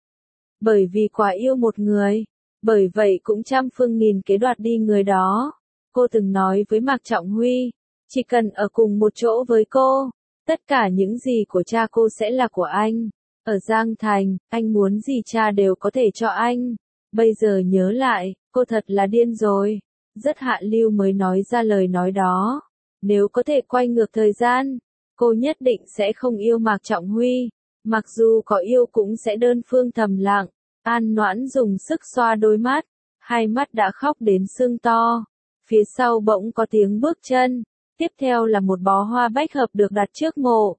Bởi vì quá yêu một người, bởi vậy cũng trăm phương nghìn kế đoạt đi người đó. Cô từng nói với Mạc Trọng Huy, chỉ cần ở cùng một chỗ với cô, tất cả những gì của cha cô sẽ là của anh. Ở Giang Thành, anh muốn gì cha đều có thể cho anh. Bây giờ nhớ lại, cô thật là điên rồi. Rất hạ lưu mới nói ra lời nói đó. Nếu có thể quay ngược thời gian, cô nhất định sẽ không yêu Mạc Trọng Huy. Mặc dù có yêu cũng sẽ đơn phương thầm lặng. An Noãn dùng sức xoa đôi mắt, hai mắt đã khóc đến sưng to. Phía sau bỗng có tiếng bước chân, tiếp theo là một bó hoa bách hợp được đặt trước mộ.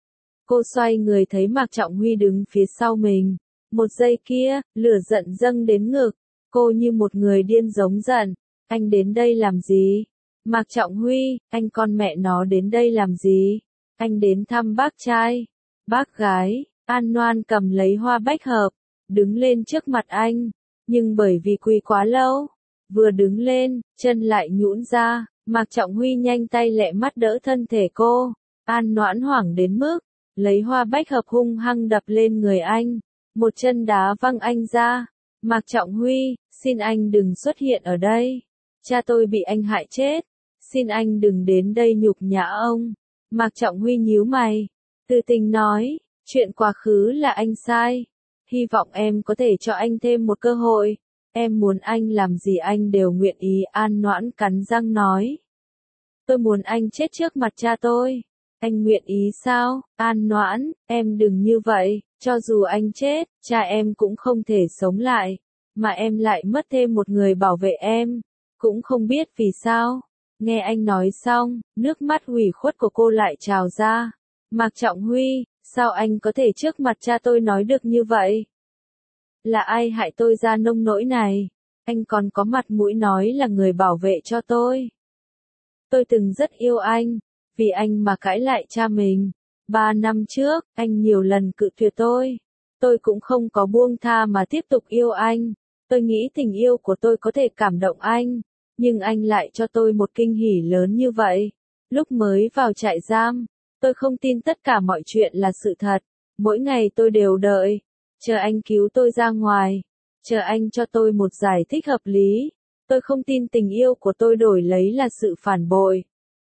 Cô xoay người thấy Mạc Trọng Huy đứng phía sau mình. Một giây kia, lửa giận dâng đến ngực, cô như một người điên giống giận. Anh đến đây làm gì? Mạc Trọng Huy, anh con mẹ nó đến đây làm gì? Anh đến thăm bác trai, bác gái. An Noãn cầm lấy hoa bách hợp, đứng lên trước mặt anh, nhưng bởi vì quỳ quá lâu, vừa đứng lên, chân lại nhũn ra. Mạc Trọng Huy nhanh tay lẹ mắt đỡ thân thể cô. An Noãn hoảng đến mức, lấy hoa bách hợp hung hăng đập lên người anh, một chân đá văng anh ra. Mạc Trọng Huy, xin anh đừng xuất hiện ở đây. Cha tôi bị anh hại chết. Xin anh đừng đến đây nhục nhã ông. Mạc Trọng Huy nhíu mày, từ tình nói, chuyện quá khứ là anh sai. Hy vọng em có thể cho anh thêm một cơ hội. Em muốn anh làm gì anh đều nguyện ý. An Noãn cắn răng nói. Tôi muốn anh chết trước mặt cha tôi. Anh nguyện ý sao? An Noãn, em đừng như vậy. Cho dù anh chết, cha em cũng không thể sống lại. Mà em lại mất thêm một người bảo vệ em. Cũng không biết vì sao. Nghe anh nói xong, nước mắt ủy khuất của cô lại trào ra. Mạc Trọng Huy, sao anh có thể trước mặt cha tôi nói được như vậy? Là ai hại tôi ra nông nỗi này? Anh còn có mặt mũi nói là người bảo vệ cho tôi. Tôi từng rất yêu anh, vì anh mà cãi lại cha mình. Ba năm trước, anh nhiều lần cự tuyệt tôi. Tôi cũng không có buông tha mà tiếp tục yêu anh. Tôi nghĩ tình yêu của tôi có thể cảm động anh. Nhưng anh lại cho tôi một kinh hỉ lớn như vậy. Lúc mới vào trại giam, tôi không tin tất cả mọi chuyện là sự thật. Mỗi ngày tôi đều đợi, chờ anh cứu tôi ra ngoài, chờ anh cho tôi một giải thích hợp lý. Tôi không tin tình yêu của tôi đổi lấy là sự phản bội.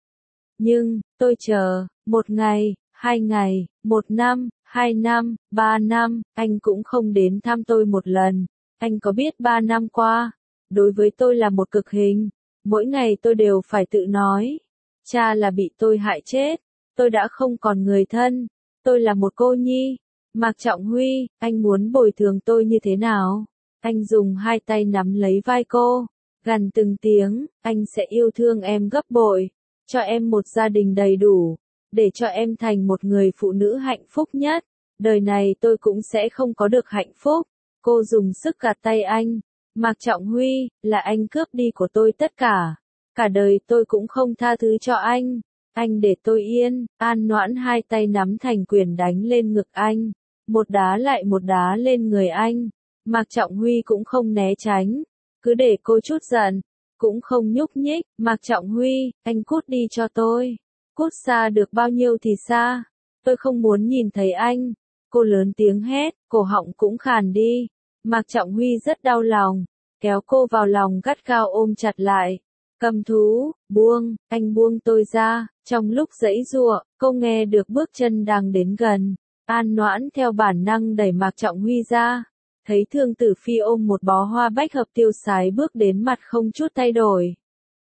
Nhưng, tôi chờ, một ngày, hai ngày, một năm, hai năm, ba năm, anh cũng không đến thăm tôi một lần. Anh có biết ba năm qua, đối với tôi là một cực hình. Mỗi ngày tôi đều phải tự nói, cha là bị tôi hại chết. Tôi đã không còn người thân. Tôi là một cô nhi. Mạc Trọng Huy, anh muốn bồi thường tôi như thế nào? Anh dùng hai tay nắm lấy vai cô, gằn từng tiếng, anh sẽ yêu thương em gấp bội, cho em một gia đình đầy đủ, để cho em thành một người phụ nữ hạnh phúc nhất. Đời này tôi cũng sẽ không có được hạnh phúc. Cô dùng sức gạt tay anh. Mạc Trọng Huy, là anh cướp đi của tôi tất cả. Cả đời tôi cũng không tha thứ cho anh. Anh để tôi yên. An Noãn hai tay nắm thành quyền đánh lên ngực anh. Một đá lại một đá lên người anh. Mạc Trọng Huy cũng không né tránh. Cứ để cô chút giận. Cũng không nhúc nhích. Mạc Trọng Huy, anh cút đi cho tôi. Cút xa được bao nhiêu thì xa. Tôi không muốn nhìn thấy anh. Cô lớn tiếng hét, cổ họng cũng khàn đi. Mạc Trọng Huy rất đau lòng. Kéo cô vào lòng gắt gao ôm chặt lại. Cầm thú, buông, anh buông tôi ra. Trong lúc giãy giụa, cô nghe được bước chân đang đến gần. An Noãn theo bản năng đẩy Mạc Trọng Huy ra. Thấy Thương Tử Phi ôm một bó hoa bách hợp tiêu sái bước đến mặt không chút thay đổi.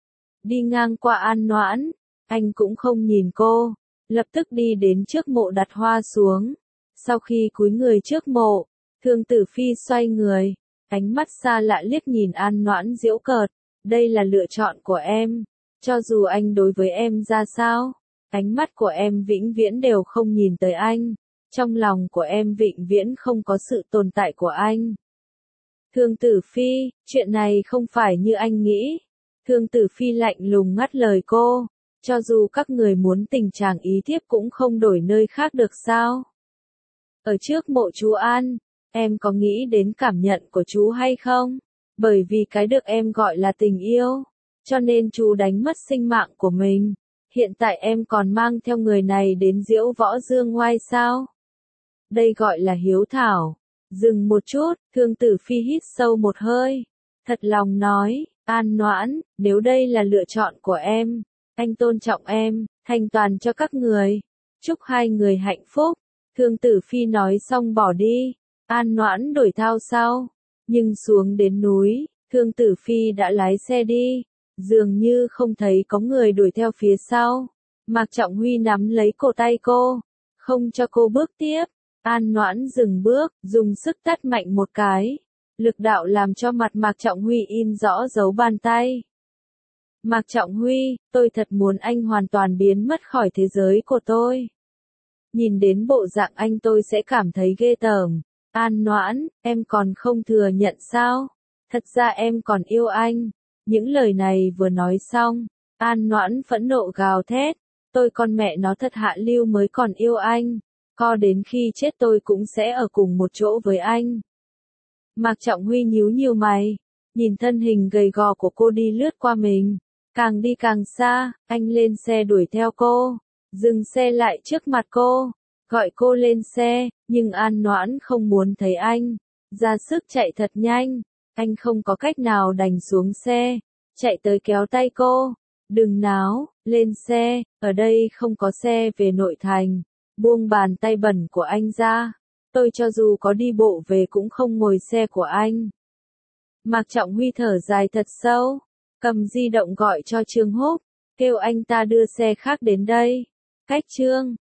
đi ngang qua An Noãn, anh cũng không nhìn cô, lập tức đi đến trước mộ đặt hoa xuống. Sau khi cúi người trước mộ, Thương Tử Phi xoay người, ánh mắt xa lạ liếc nhìn An Noãn giễu cợt, đây là lựa chọn của em, cho dù anh đối với em ra sao, ánh mắt của em vĩnh viễn đều không nhìn tới anh, trong lòng của em vĩnh viễn không có sự tồn tại của anh. Thương Tử Phi, chuyện này không phải như anh nghĩ. Thương Tử Phi lạnh lùng ngắt lời cô, cho dù các người muốn tình chàng ý thiếp cũng không đổi nơi khác được sao? Ở trước mộ chú An, em có nghĩ đến cảm nhận của chú hay không? Bởi vì cái được em gọi là tình yêu, cho nên chú đánh mất sinh mạng của mình. Hiện tại em còn mang theo người này đến diễu võ dương ngoai sao? Đây gọi là hiếu thảo. Dừng một chút, Thương Tử Phi hít sâu một hơi. Thật lòng nói, An Noãn, nếu đây là lựa chọn của em, anh tôn trọng em, thành toàn cho các người. Chúc hai người hạnh phúc. Thương Tử Phi nói xong bỏ đi. An Noãn đổi thao sau. Nhưng xuống đến núi, Thương Tử Phi đã lái xe đi. Dường như không thấy có người đuổi theo phía sau. Mạc Trọng Huy nắm lấy cổ tay cô, không cho cô bước tiếp. An Noãn dừng bước, dùng sức tát mạnh một cái. Lực đạo làm cho mặt Mạc Trọng Huy in rõ dấu bàn tay. Mạc Trọng Huy, tôi thật muốn anh hoàn toàn biến mất khỏi thế giới của tôi. Nhìn đến bộ dạng anh tôi sẽ cảm thấy ghê tởm. An Noãn, em còn không thừa nhận sao? Thật ra em còn yêu anh. Những lời này vừa nói xong, An Noãn phẫn nộ gào thét. Tôi con mẹ nó thật hạ lưu mới còn yêu anh. Co đến khi chết tôi cũng sẽ ở cùng một chỗ với anh. Mạc Trọng Huy nhíu nhíu mày, nhìn thân hình gầy gò của cô đi lướt qua mình. Càng đi càng xa, anh lên xe đuổi theo cô, dừng xe lại trước mặt cô, gọi cô lên xe, nhưng An Noãn không muốn thấy anh, ra sức chạy thật nhanh, anh không có cách nào đành xuống xe, chạy tới kéo tay cô, đừng náo, lên xe, ở đây không có xe về nội thành, buông bàn tay bẩn của anh ra, tôi cho dù có đi bộ về cũng không ngồi xe của anh. Mạc Trọng Huy thở dài thật sâu, cầm di động gọi cho Trương Húc, kêu anh ta đưa xe khác đến đây. Cách Trương